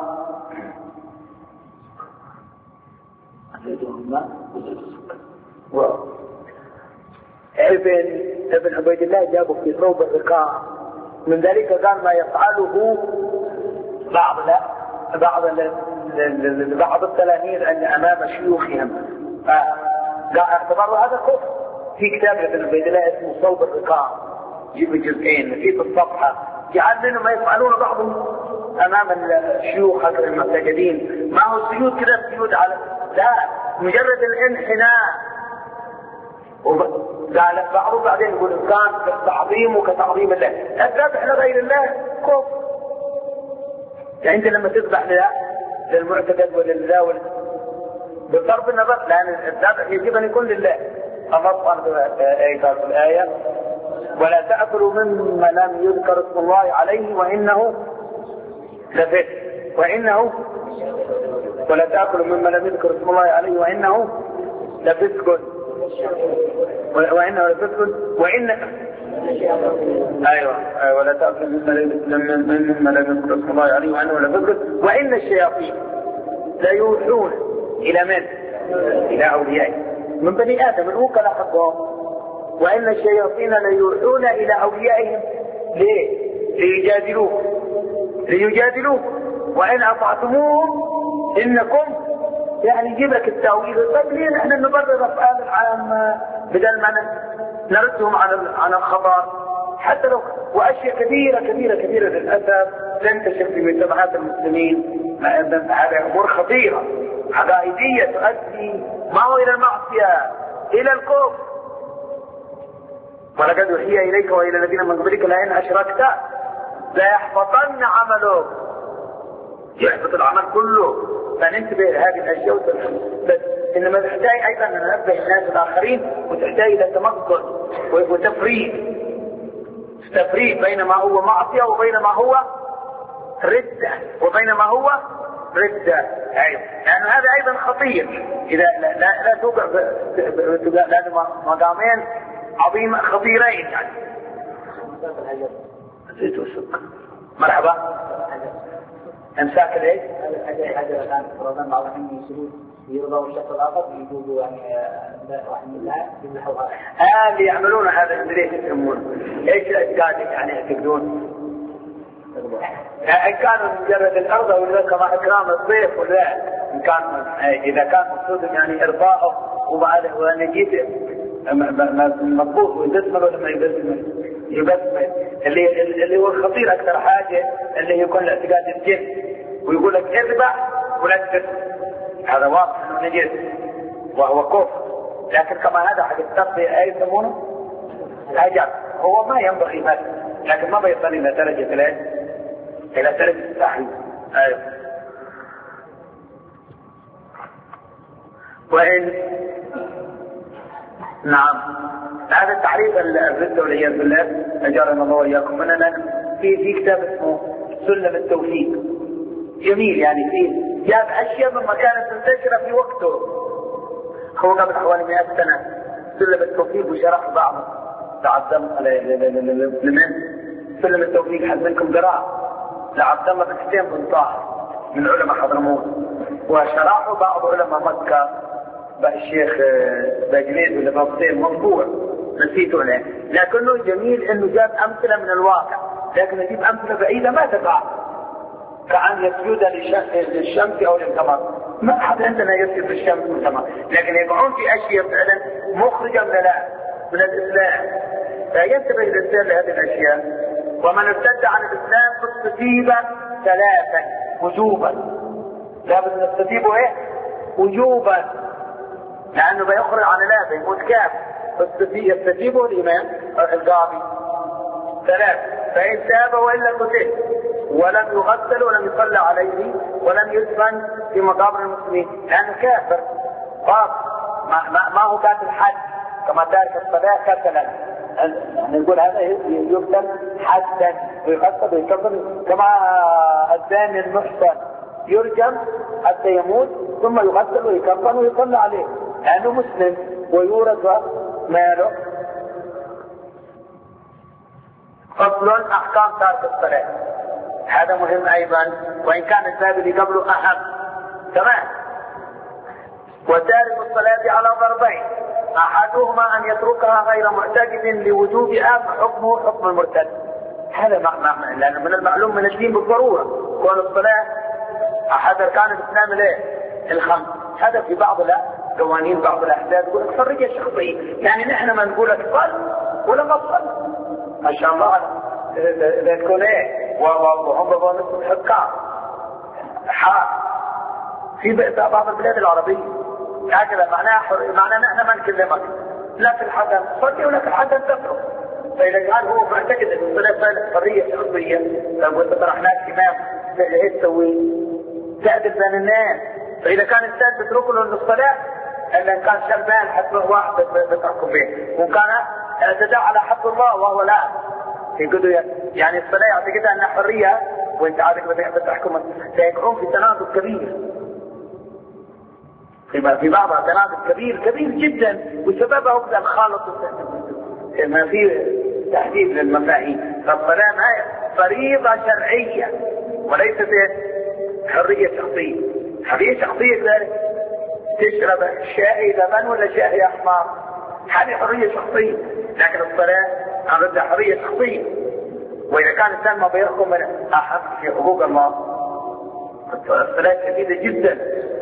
ابن عبيد الله جابه في ثوب الرقاع. من ذلك كان ما يفعله بعض التلاميذ امام شيوخهم اعتبروا هذا كفر. في كتاب ابن عبيد الله اسمه ثوب الرقاع جيب جزئين في الصفحه جعل منهم ما يفعلون بعضهم امام الشيوخ المساجدين. ما هو السجود كذا السجود على لا مجرد الانحناء. قال بعضهم بعدين يقول كان تعظيمه كتعظيم الله. الذبح لغير الله كفر. يعني انت لما تذبح للمعتقد ولله بصرف النظر لان الذبح يجب ان يكون لله. الله سبحانه وتعالى قال في الايه ولا تاكلوا مما لم يذكر اسم الله عليه وانه لفسق ولا تاكلوا مما لم يذكر اسم الله عليه وانه لفسق وإنه لفسق أيوة ولا تأكل مما لم يذكر اسم الله عليه وإنه لفسق وإن الشياطين ليوحون إلى من؟ إلى أوليائهم من بني آدم الوكلاء حقهم. وإن الشياطين ليوحون إلى أوليائهم ليه؟ ليجادلوه وإن أطعتموهم إنكم يعني يجيب لك التأويل. طيب ليه نحن نبرر أفعال العامة بدل ما نردهم عن الخطر حتى لو وأشياء كثيرة للأسف تنتشر في مجتمعات المسلمين. هذه أمور خطيرة عقائدية تؤدي ما هو إلى المعصية إلى الكفر. ولقد أوحي إليك وإلى الذين من قبلك لئن أشركت ليحبطن عملك. يحبط العمل كله. فننتبه لهذه الاشياء بس انما تحتاج ايضا ان ننبه الناس الاخرين وتحتاج الى تمكن وتفريق بين ما هو معصيه وبين ما هو رده ايوه لان هذا ايضا خطير. اذا لا توقع لان مقامين عظيمة خطيرين يعني. زيت وسكر. مرحبا. امساك الايه؟ الحجر الان فرضا بعض الحين يسلون يرضوا الشخص الاخر يجوزوا يعني واحد من الله يمنحوها. اللي يعملون هذا ليش يسمون؟ ايش الاشكال يعني يعتقدون؟ ان كانوا مجرد الارض ولا كما اكرام الضيف ولا ان كان اذا كان مقصود يعني ارضاءه وبعد وان جيت مضبوط ويبسمل ولا ما يبسمل؟ يبسمل. اللي هو الخطير اكثر حاجه اللي يكون الاعتقاد الجن ويقول لك اذبح ولا تبسمل. هذا واضح انه نجس وهو كفر. لكن كما هذا حق التقضية اي يسمونه هجر، هو ما ينبغي بس لكن ما بيصل الى درجة الى درجة التحريم. ايوه. وإن نعم هذا التعريف الردة والعياذ بالله أجارنا الله وإياكم مننا في كتاب اسمه سلم التوفيق جميل يعني فيه جاب أشياء مما كانت منتشرة في وقته. هو قبل حوالي 100 سنة سلم التوفيق وشرح بعضه تعظم لمن سلم التوفيق حد منكم قراء لعبد الله بن حسين بن طاهر من علماء حضرموت وشرحه بعض علماء مكة الشيخ باجليد ولا بابتين مطبوع نسيته له. لكنه جميل انه جاب امثلة من الواقع لكن يجيب امثلة بعيدة ما تقع كأن يسجد للشمس او للقمر. ما حد عندنا يسجد للشمس والقمر لكن يقعون في اشياء فعلا مخرجة من الاسلام. فينتبه الانسان لهذه الاشياء. ومن ارتد عن الاسلام فاستتيب 3 وجوبا. لابد نستتيبه ايه؟ وجوبا لانه بيخرج عن الله بيموت كافر. فاستتيبه الامام القاضي 3 فان تاب والا قتل ولم يغسل ولم يصلى عليه ولم يدفن في مقابر المسلمين لانه كافر خلاص ما هو قاتل حد كما تارك الصلاه قتلا. نقول هذا يقتل حدا ويغسل ويكفن كما الزاني المحسن يرجم حتى يموت ثم يغسل ويكفن ويصلى عليه لانه مسلم ويورث ماله. فصل احكام تارك الصلاه هذا مهم ايضا وان كان الباب اللي قبله اهم. تمام. وتارك الصلاه على ضربين احدهما ان يتركها غير معتقد لوجوبها فحكمه حكم المرتد. هذا لانه من المعلوم من الدين بالضروره كون الصلاه احد اركان الاسلام ليه؟ الخمس. هذا في بعض قوانين بعض الاحداث يقول لك حريه شخصيه يعني نحن ما نقول لك صل ولا ما تصل ما شاء الله اذا تكون ايه وهم بظن الحكام في بعض البلاد العربيه هكذا معناه نحن ما نكلمك لا في الحكم صلي ولا في الحكم تترك. فاذا كان هو معتقد ان الصلاه حريه شخصيه لو انت طرحناك امام ايش تسوي؟ تعدل بين الناس. فاذا كان الانسان تترك له الصلاه الا ان كان شربان حتى واحد بتحكم به وكان اعتداء على حق الله وهو لا يقولوا يعني الصلاه يعتقدها انها حريه وانت عادك بتحكم سيكون في تناقض كبير. في بعضها تناقض كبير جدا وسببه هو الخالط ما في تحديد للمفاهيم. فالصلاه فريضه شرعيه وليست حريه شخصيه. حريه شخصيه ذلك تشرب شاي لبن ولا شاي احمر هذه حريه شخصيه لكن الصلاه عندها حريه شخصيه. واذا كان الانسان ما بيحكم من احد في حقوق الله الصلاه شديده جدا.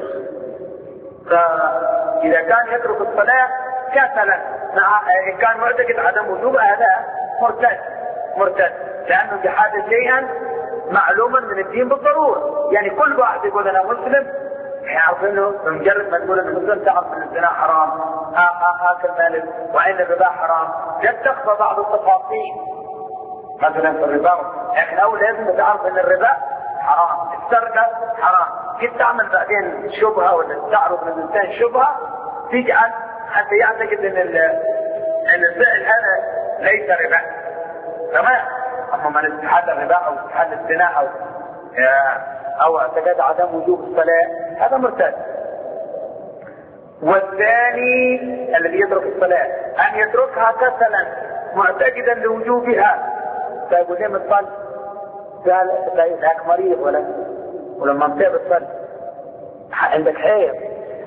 فاذا كان يترك الصلاه كسلا ان كان معتقد عدم وجوبها هذا مرتد لانه بحاجه شيئا معلوما من الدين بالضروره. يعني كل واحد يقول انا مسلم يعرف انه بمجرد ما تقول انه مسلم تعرف ان الزنا حرام اكل مال وان الربا حرام. لا تخفى بعض التفاصيل مثلا في الربا لكن اول لازم تعرف ان الربا حرام السرقه حرام. كيف تعمل بعدين شبهه ولا تعرض للانسان شبهه تجعل حتى يعتقد ان الفعل هذا ليس ربا. تمام. اما من استحل الربا او استحل الزنا او اعتقاد عدم وجوب الصلاه هذا مرتد. والثاني الذي يترك الصلاه أن يتركها كسلا معتقدا لوجوبها. فيقول لي متصل قال ذاك مريض ولما متى بتصل عندك حيض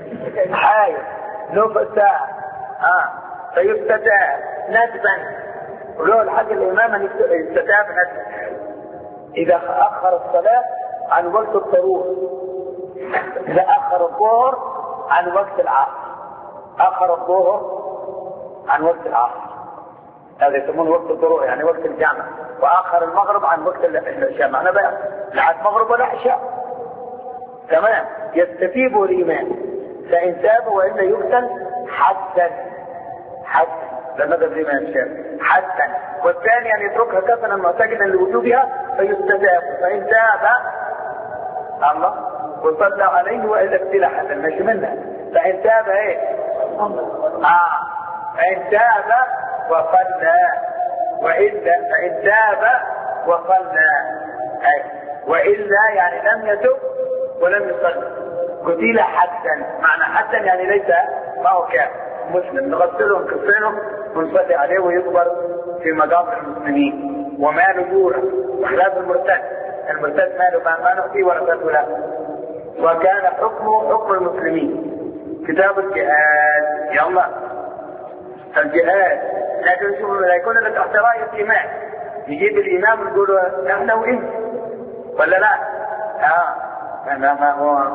نصف ساعة فيستتاب ندبا، ولو الحق الإمام أن يستتاب ندبا إذا أخر الصلاة عن وقت الضرورة. إذا أخر الظهر عن وقت العصر، أخر الظهر عن وقت العصر، هذا يسمونه وقت الضرورة يعني وقت الجامع. وآخر المغرب عن وقت العشاء، معنى بقى لا عاد مغرب ولا عشاء. تمام. يستتيب الإمام فإن تاب وإلا يقتل حدا لماذا الإمام الشافعي حدا. والثاني أن يتركها كفنا معتقدا لوجوبها فيستتاب، فإن تاب الله وصلى عليه وإلا اقتل حدا ماشي منها. فإن تاب فإن تاب وصلى، وإلا فإن تاب وصلى وإلا يعني لم يتب ولم يصلي قتل حدا. معنى حدا يعني ليس ما هو كافر مسلم، نغسلهم كفينهم ونصلي عليه ويكبر في مقابر المسلمين. وماله جورا بخلاف المرتد ماله ما نخفيه ولا فتوى. وكان حكمه حكم المسلمين. كتاب الجهاد يلا الجهاد، لكن شوفوا لا يكون لك تحت راية الإمام، يجيب الإمام يقول نحن وإنت ولا لا؟ ما هو.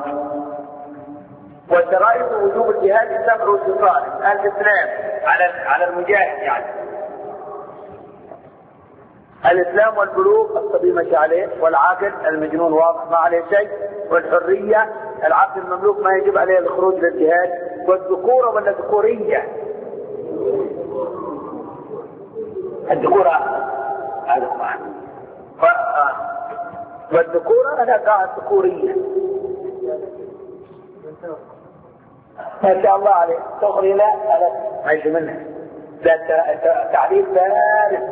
وشرائط وجوب الجهاد 7 خصال. الإسلام على المجاهد يعني الإسلام والبلوغ الصبي ماشي عليه، والعاقل المجنون واضح ما عليه شيء، والحرية العبد المملوك ما يجب عليه الخروج للجهاد، والذكورة ولا ذكورية؟ الذكورة هذا طبعا. والذكورة أنا قاعد ذكورية ما شاء الله عليه. صغري لا ما يجي منها، ده تعريف ثالث.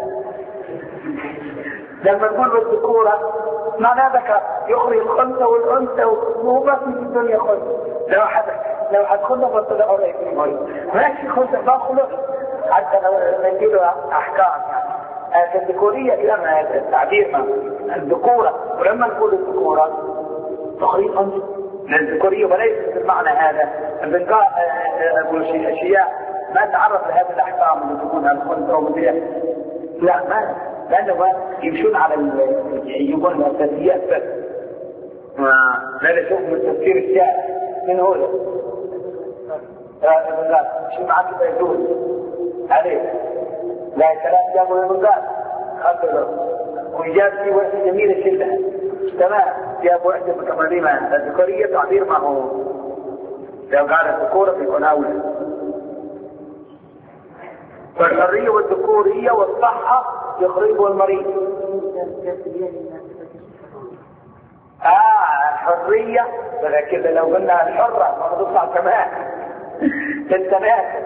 لما نقول بالذكورة معناه ذكر يخرج الخنثى والأنثى وهو بس في الدنيا خنثى. لو حدخلنا بطلع عليك ماشي خنثى ما خلق حتى لو نجيله أحكام يعني. الذكورية لما التعبير ما الذكورة. ولما نقول الذكورة تخريج أنثى للذكورية وليس بالمعنى هذا. البنقاء أشياء ما تعرف لهذه الأحكام اللي تكون الخنثى والأنثى لا ما، لأنه يمشون على يقولون الأساسيات بس. لا نشوف من تفسير الشارع من هو شو معك بيدوز عليه لا كلام جابوا للمنقال خطره وإجاب في وحدة جميلة كلها تمام. جابوا وحدة مكملين الذكورية تعبير ما هو لو قال الذكورة بيكون أولى. والحرية والذكورية والصحة يخرجه المريض. الحرية كذا لو قلنا الحرة ما تطلع كمان التناسل.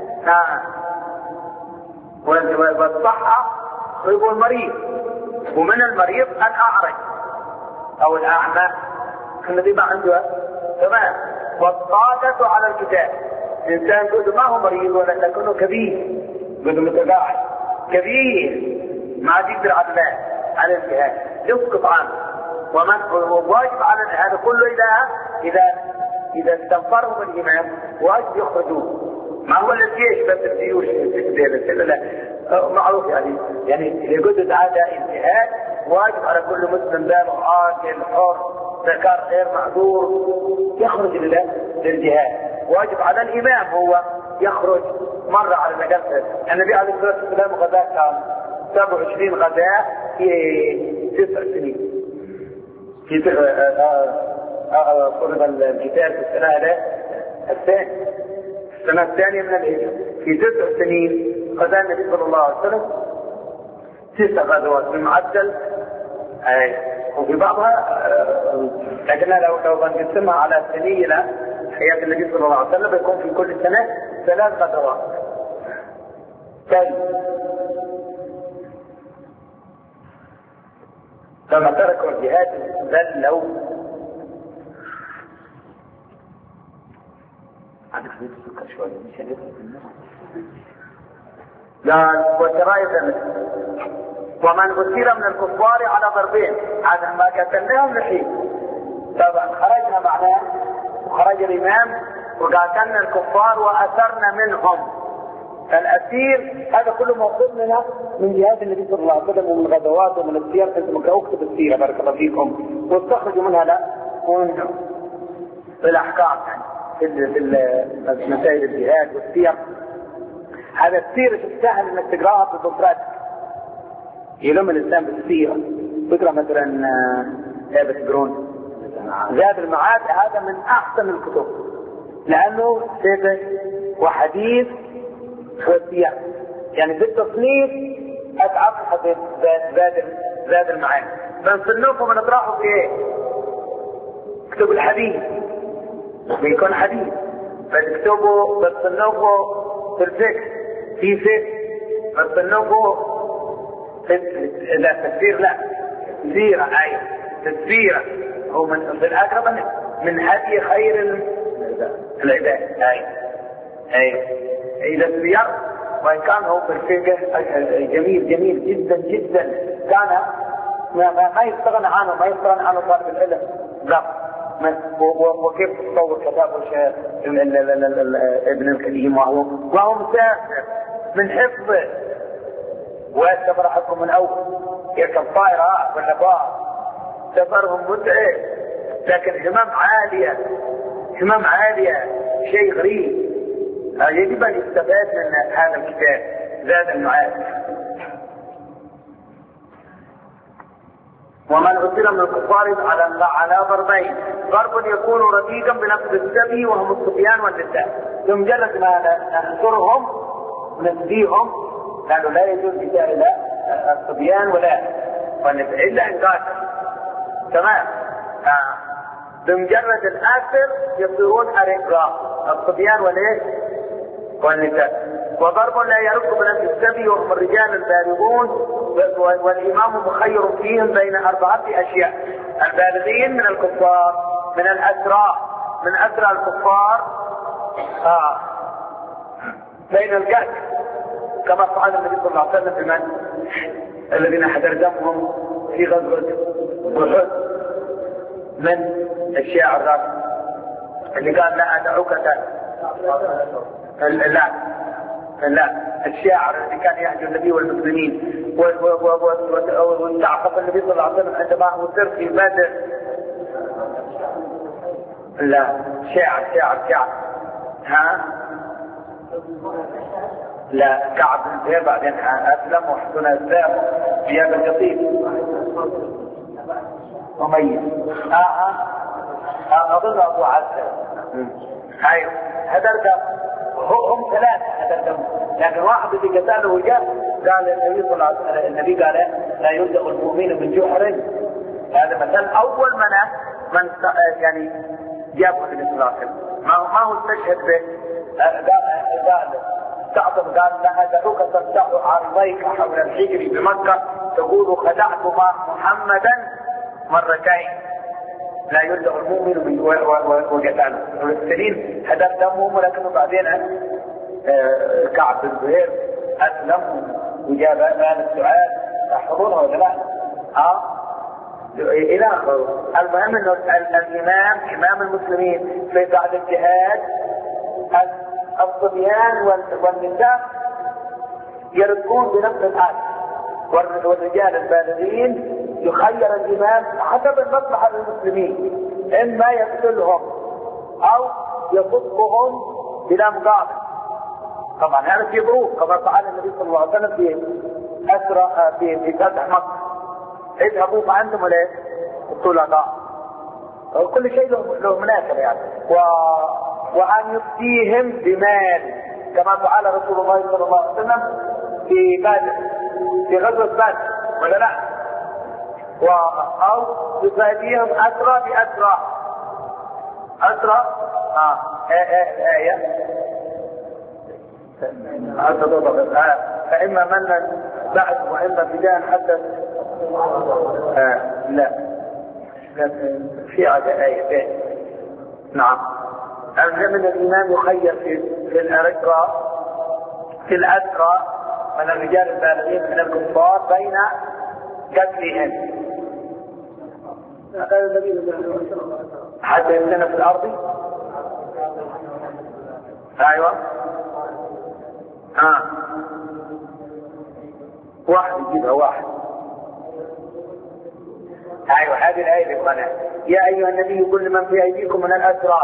والصحة يخرجه المريض. ومن المريض الأعرج أو الأعمى الذي ما عنده تمام. والطاقة على الكتاب الإنسان قد ما هو مريض ولكنه كبير قد متقاعد كبير ما عاد يقدر على الجهاد يسقط عنه. وواجب على هذا كله إذا استنفرهم الإمام واجب يخرجوه. ما هو الجيش بس الجيوش لا معروف يعني لقد عادة الجهاد واجب على كل مسلم بالغ عاقل حر ذكر غير معذور يخرج للجهاد. واجب على الإمام هو يخرج مرة على الأقل. النبي عليه الصلاة والسلام غزاة كان 27 غزاة في 9 سنين. في فرض القتال في السنة الثانية من الهجرة. في 9 سنين غزا النبي صلى الله عليه وسلم 9 غزوات بالمعدل وفي بعضها لكنها لو بنقسمها على سنين حياة النبي صلى الله عليه وسلم يكون في كل سنة 3 غزوات. طيب لما تركوا الجهاد ذلوا عندك حديث السكر شوية مش هنفهم قال وشرائط مثل ومن أسير من الكفار على ضربين هذا ما قتلناهم لحين. طبعا خرجنا معناه وخرج الإمام وقاتلنا الكفار وأسرنا منهم. الأسير هذا كله موجود لنا من جهات النبي صلى الله عليه وسلم ومن الغزوات ومن السير. كنت أكتب السيرة بارك الله فيكم واستخرجوا منها لا ومنه الأحكام يعني في مسائل الجهاد والسير. هذا السير سهل انك تقراها في الدكتوراه يلم الإنسان بالسيرة. فكرة مثلا لعبة جرون زاد المعاد هذا من أحسن الكتب لأنه سيف وحديث وسياق يعني في التصنيف أتعب حديث زاد المعاد. بنصنفه ونطرحه في إيه؟ اكتبوا الحديث بيكون حديث فتكتبوا بتصنفه في الفقه في فقه بتصنفه لا تفسير لا سيرة أي تفسيرة هو من في الأقرب من هدي خير العباد أي إذا السير وإن كان هو في الفقه جميل جدا جدا كان ما يستغنى عنه طالب العلم لا وكيف تصور كتاب ابن الكريم وهو مسافر من حفظه وسفر حقه من أول يركب طائرة ولا بار سفرهم متعب لكن همم عالية شيء غريب. يجب أن يستفاد من هذا الكتاب زاد المعاد. ومن أسر من الكفار على ضربين ضرب يكون رقيقا بنفس السبي وهم الصبيان والنساء. بمجرد ما ننصرهم نسبيهم لأنه لا يجوز إجاء إلى الصبيان ولا والنساء إلا إن قاتل تمام. بمجرد الآثر يصيرون أرقاء الصبيان والنساء. وضرب لا يرد بنفس السبي وهم الرجال البالغون والإمام مخير فيهم بين 4 أشياء. البالغين من الكفار من أسرى الكفار بين الجهل كما فعل النبي صلى الله عليه وسلم بمن الذين حضر دمهم في غزوة أحد من الشاعر اللي قال لا أدعوك لا الشاعر الذي كان يهجو النبي والمسلمين واستعقب النبي صلى الله عليه وسلم عندما أسر في بدر. لا شاعر ها لا كعب بن زهير بعدين أسلم وحسن إسلامه في هذا القصيد مميز. أظن أبو عزة أيوه هدرده هم 3 هدردهم لكن واحد اللي قتاله جاء قال النبي صلى الله عليه وسلم النبي قال لا يلدغ المؤمن من جحر. هذا مثلا أول من يعني جابه النبي صلى الله عليه وسلم ما هو استشهد به قال استعظم قال لا أدعوك تفتح عرضيك حول الحجر بمكة تقول خدعت محمدا مرتين لا يلدغ المؤمن وقتاله. والسنين هدف دمهم ولكنه بعدين كعب بن زهير أسلم وجاب هذا السؤال تحضرونه ولا لا؟ إلى آخره. المهم أنه الإمام إمام المسلمين في بعد الجهاد الصبيان والنساء يركون بنفس الآية والرجال البالغين يخير الإمام حسب المصلحة للمسلمين إما يقتلهم أو يصبهم بلا مقابل. طبعا هذا في ظروف كما فعل النبي صلى الله عليه وسلم في فتح مكة. اذهبوا فأنتم ليه الطلقاء كل شيء له مناسبة يعني وأن يفتيهم بمال كما فعل رسول الله صلى الله عليه وسلم في غزوة بدر ولا لا؟ أو يفاديهم أسرى بأسرى آية فإما من بعد وإما بداية حتى لا في عادة آية نعم. المهم أن الإمام يخير في الأرقى في الأسرى من الرجال البالغين من الكفار بين قتلهم حتى يمكن في الأرض. أيوة واحد يجيبها واحد. أيوة هذه الآية القناة يا أيها النبي كل من في أيديكم من الأسرى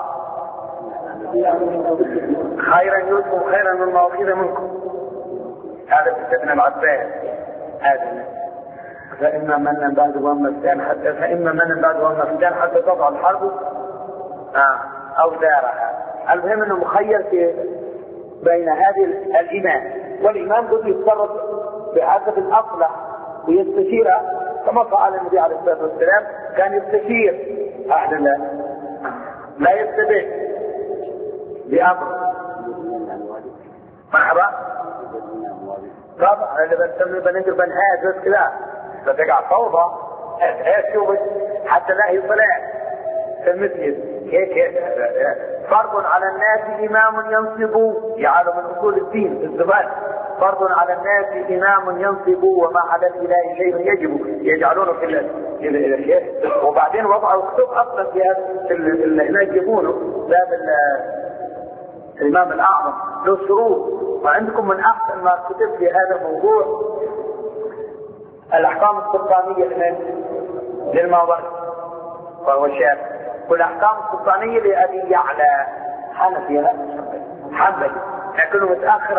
خيرا يؤتكم خيرا مما أخذ منكم. هذا في ابن العباس. هذا فإما من بعد وأما فتان حتى تضع الحرب أو دارها. المهم أنه مخير في بين هذه الإمام والإمام قد يتصرف بحسب الأصلح ويستشير كما فعل النبي عليه الصلاة والسلام. كان يستشير أحد الله لا يتبع بأمر. مرحبا طبعا اللي بنجر بنهاج بس كده فتقع فوضى شوف حتى لا يطلع مثل هيك. فرض على الناس إمام ينصب يعلم من أصول الدين في الزمان. فرض على الناس إمام ينصب وما على الإله شيء يجب يجعلونه في الشيء. وبعدين وضعوا كتب أصلا في اللي يجيبونه باب الإمام الأعظم له شروط. وعندكم من أحسن ما كتب في هذا الموضوع الأحكام السلطانية للماورد وهو الشافعي والأحكام السلطانية لأبي يعلى حنبلي لكنه متأخر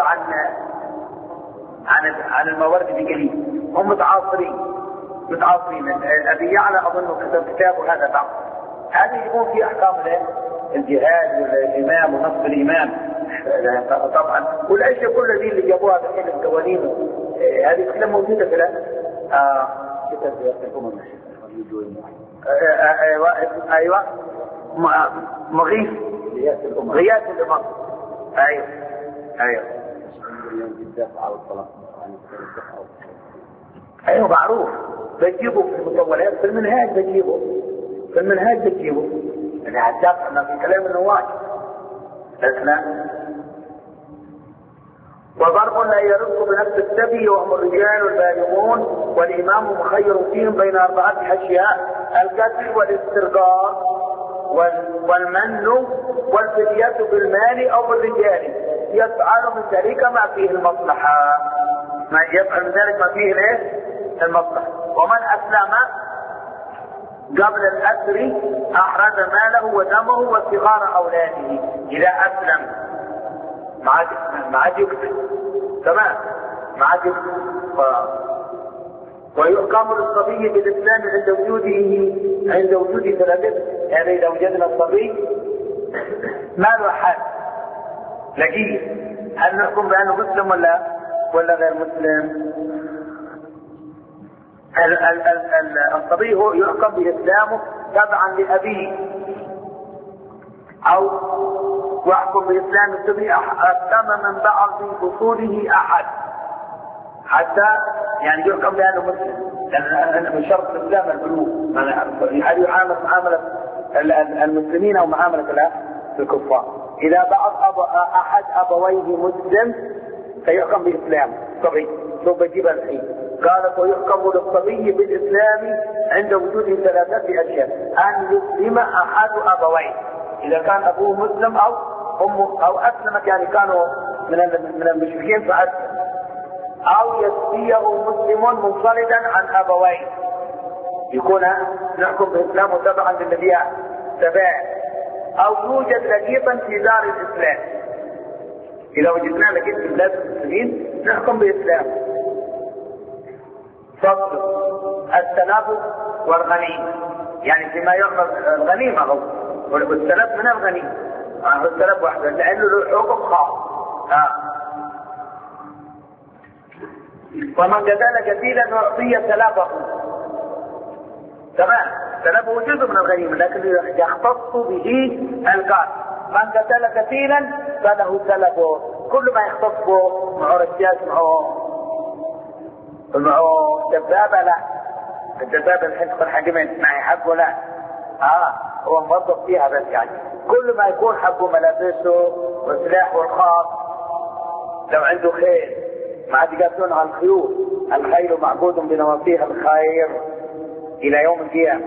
عن الماورد بقليل. هم متعاصرين. أبي يعلى أظن كتب كتابه هذا بعض. هذا يكون في أحكام الجهاد والإمام ونصب الإمام طبعا والأشياء كل هذه اللي جابوها بحين القوانين هذه كلها موجودة في كتاب الأمم. أيوة مغيث غياث الأمم. أيوة معروف بتجيبه في المطولات في المنهاج بتجيبه يعني عدتنا في كلام النواج. وضرب لا يرد بنفس السبي وهم الرجال البالغون والإمام مخير فيهم بين 4 أشياء: القتل والاسترقاق والمن والفدية بالمال أو بالرجال. يفعل من ذلك ما فيه المصلحة. ما يفعل من ذلك ما فيه المصلحة. ومن أسلم قبل الأسر أحرز ماله ودمه وصغار أولاده. إذا أسلم ما عاد يقتل تمام ما عاد يقتل. ويحكم للصبي بالإسلام عند وجود 3. يعني إذا وجدنا الصبي ما له حد لقيه هل نحكم بأنه مسلم ولا غير مسلم؟ الصبي هو يحكم بإسلامه تبعا لأبيه أو يحكم بإسلام الصبي أسلم من بعض في فصوله أحد حتى يعني يحكم بأنه مسلم. لأن من شرط الإسلام البلوغ هل يعامل معاملة المسلمين أو معاملة الكفار. إذا بعض أحد أبويه مسلم فيحكم بإسلام الصبي. ثم بجيب الحين قالت ويحكم للصبي بالإسلام عند وجود 3 أشياء: أن يسلم أحد أبويه إذا كان أبوه مسلم أو أمه أو أسلمت يعني كانوا من المشركين فأسلم، أو يسبيه مسلم منفردا عن أبويه يكون نحكم بإسلامه تبعا للنبي تبعه، أو يوجد لقيطا في دار الإسلام. إذا وجدنا لقيط في بلاد المسلمين نحكم بإسلامه. فصل التنافس والغنيمة يعني فيما يعمل الغنيمة هو والسلف من الغنيمة السلف وحده لأنه له حكم خاص. ومن قتل قتيلا أعطي سلفه تمام. سلفه جزء من الغنيمة لكن يختص به القاتل. من قتل قتيلا فله سلفه كل ما يختص به معه رجاج معه دبابة لا الدبابة الحين تكون حجمين معي حقه لا هو موظف فيها بس يعني كل ما يكون حقه ملابسه وسلاحه الخاص. لو عنده خيل ما عاد يقاتلون على الخيول. الخيل معبود بنواصيها الخير إلى يوم القيامة.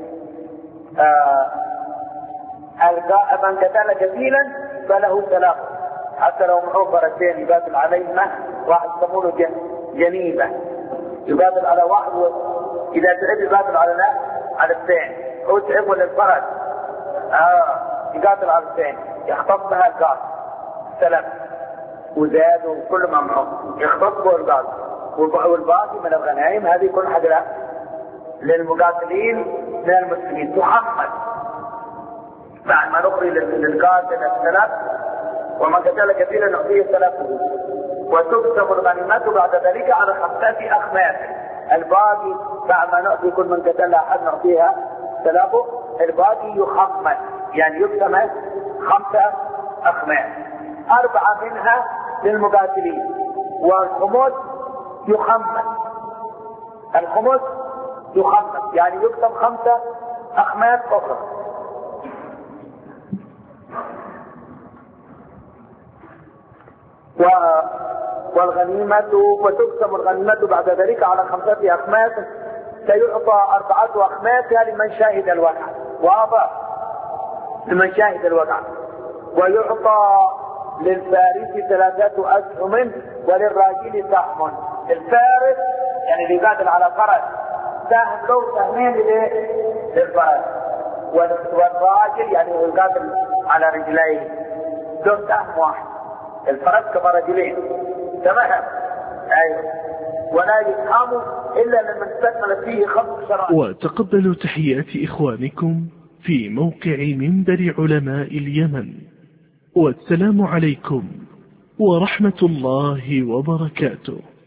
من قتل قتيلا فله سلام، حتى لو معه فرسين يقاتل عليهما، واحد يسمونه جنيبة، يقاتل على واحد، إذا تعب يقاتل على الثاني، هو تعب للفرس يقاتل على الثاني، يختص بها القاتل سلام وزاد وكل ما معه يختص به القاتل، والباقي من الغنائم هذه كل حاجة للمقاتلين من المسلمين محمد. بعد ما نقضي للقاتل السلام، ومن قتل كثيرا نعطيه سلامه، وتقسم الغنيمة بعد ذلك على 5 أخماس. الباقي بعد ما نعطي كل من قتل أحد نعطيها سلامه، الباقي يخمس، يعني يقسم 5 أخماس، 4 منها للمقاتلين، والخمس يخمس. الخمس يخمس يعني يقسم 5 أخماس أخرى. والغنيمة وتقسم الغنيمة بعد ذلك على 5 أخماس، سيعطى 4 أخماسها لمن شاهد الوقع، واضح؟ لمن شاهد الوقع. ويعطى للفارس 3 أسهم وللراجل سهم. الفارس يعني اللي قاتل على فرس سهم له 2 للفرس، والراجل يعني اللي قاتل على رجليه له سهم واحد. الفرس كما رجلين، تمام؟ أيوه. ولا يسهم إلا لمن استكمل فيه 5 شرائط. وتقبلوا تحيات إخوانكم في موقع منبر علماء اليمن، والسلام عليكم ورحمة الله وبركاته.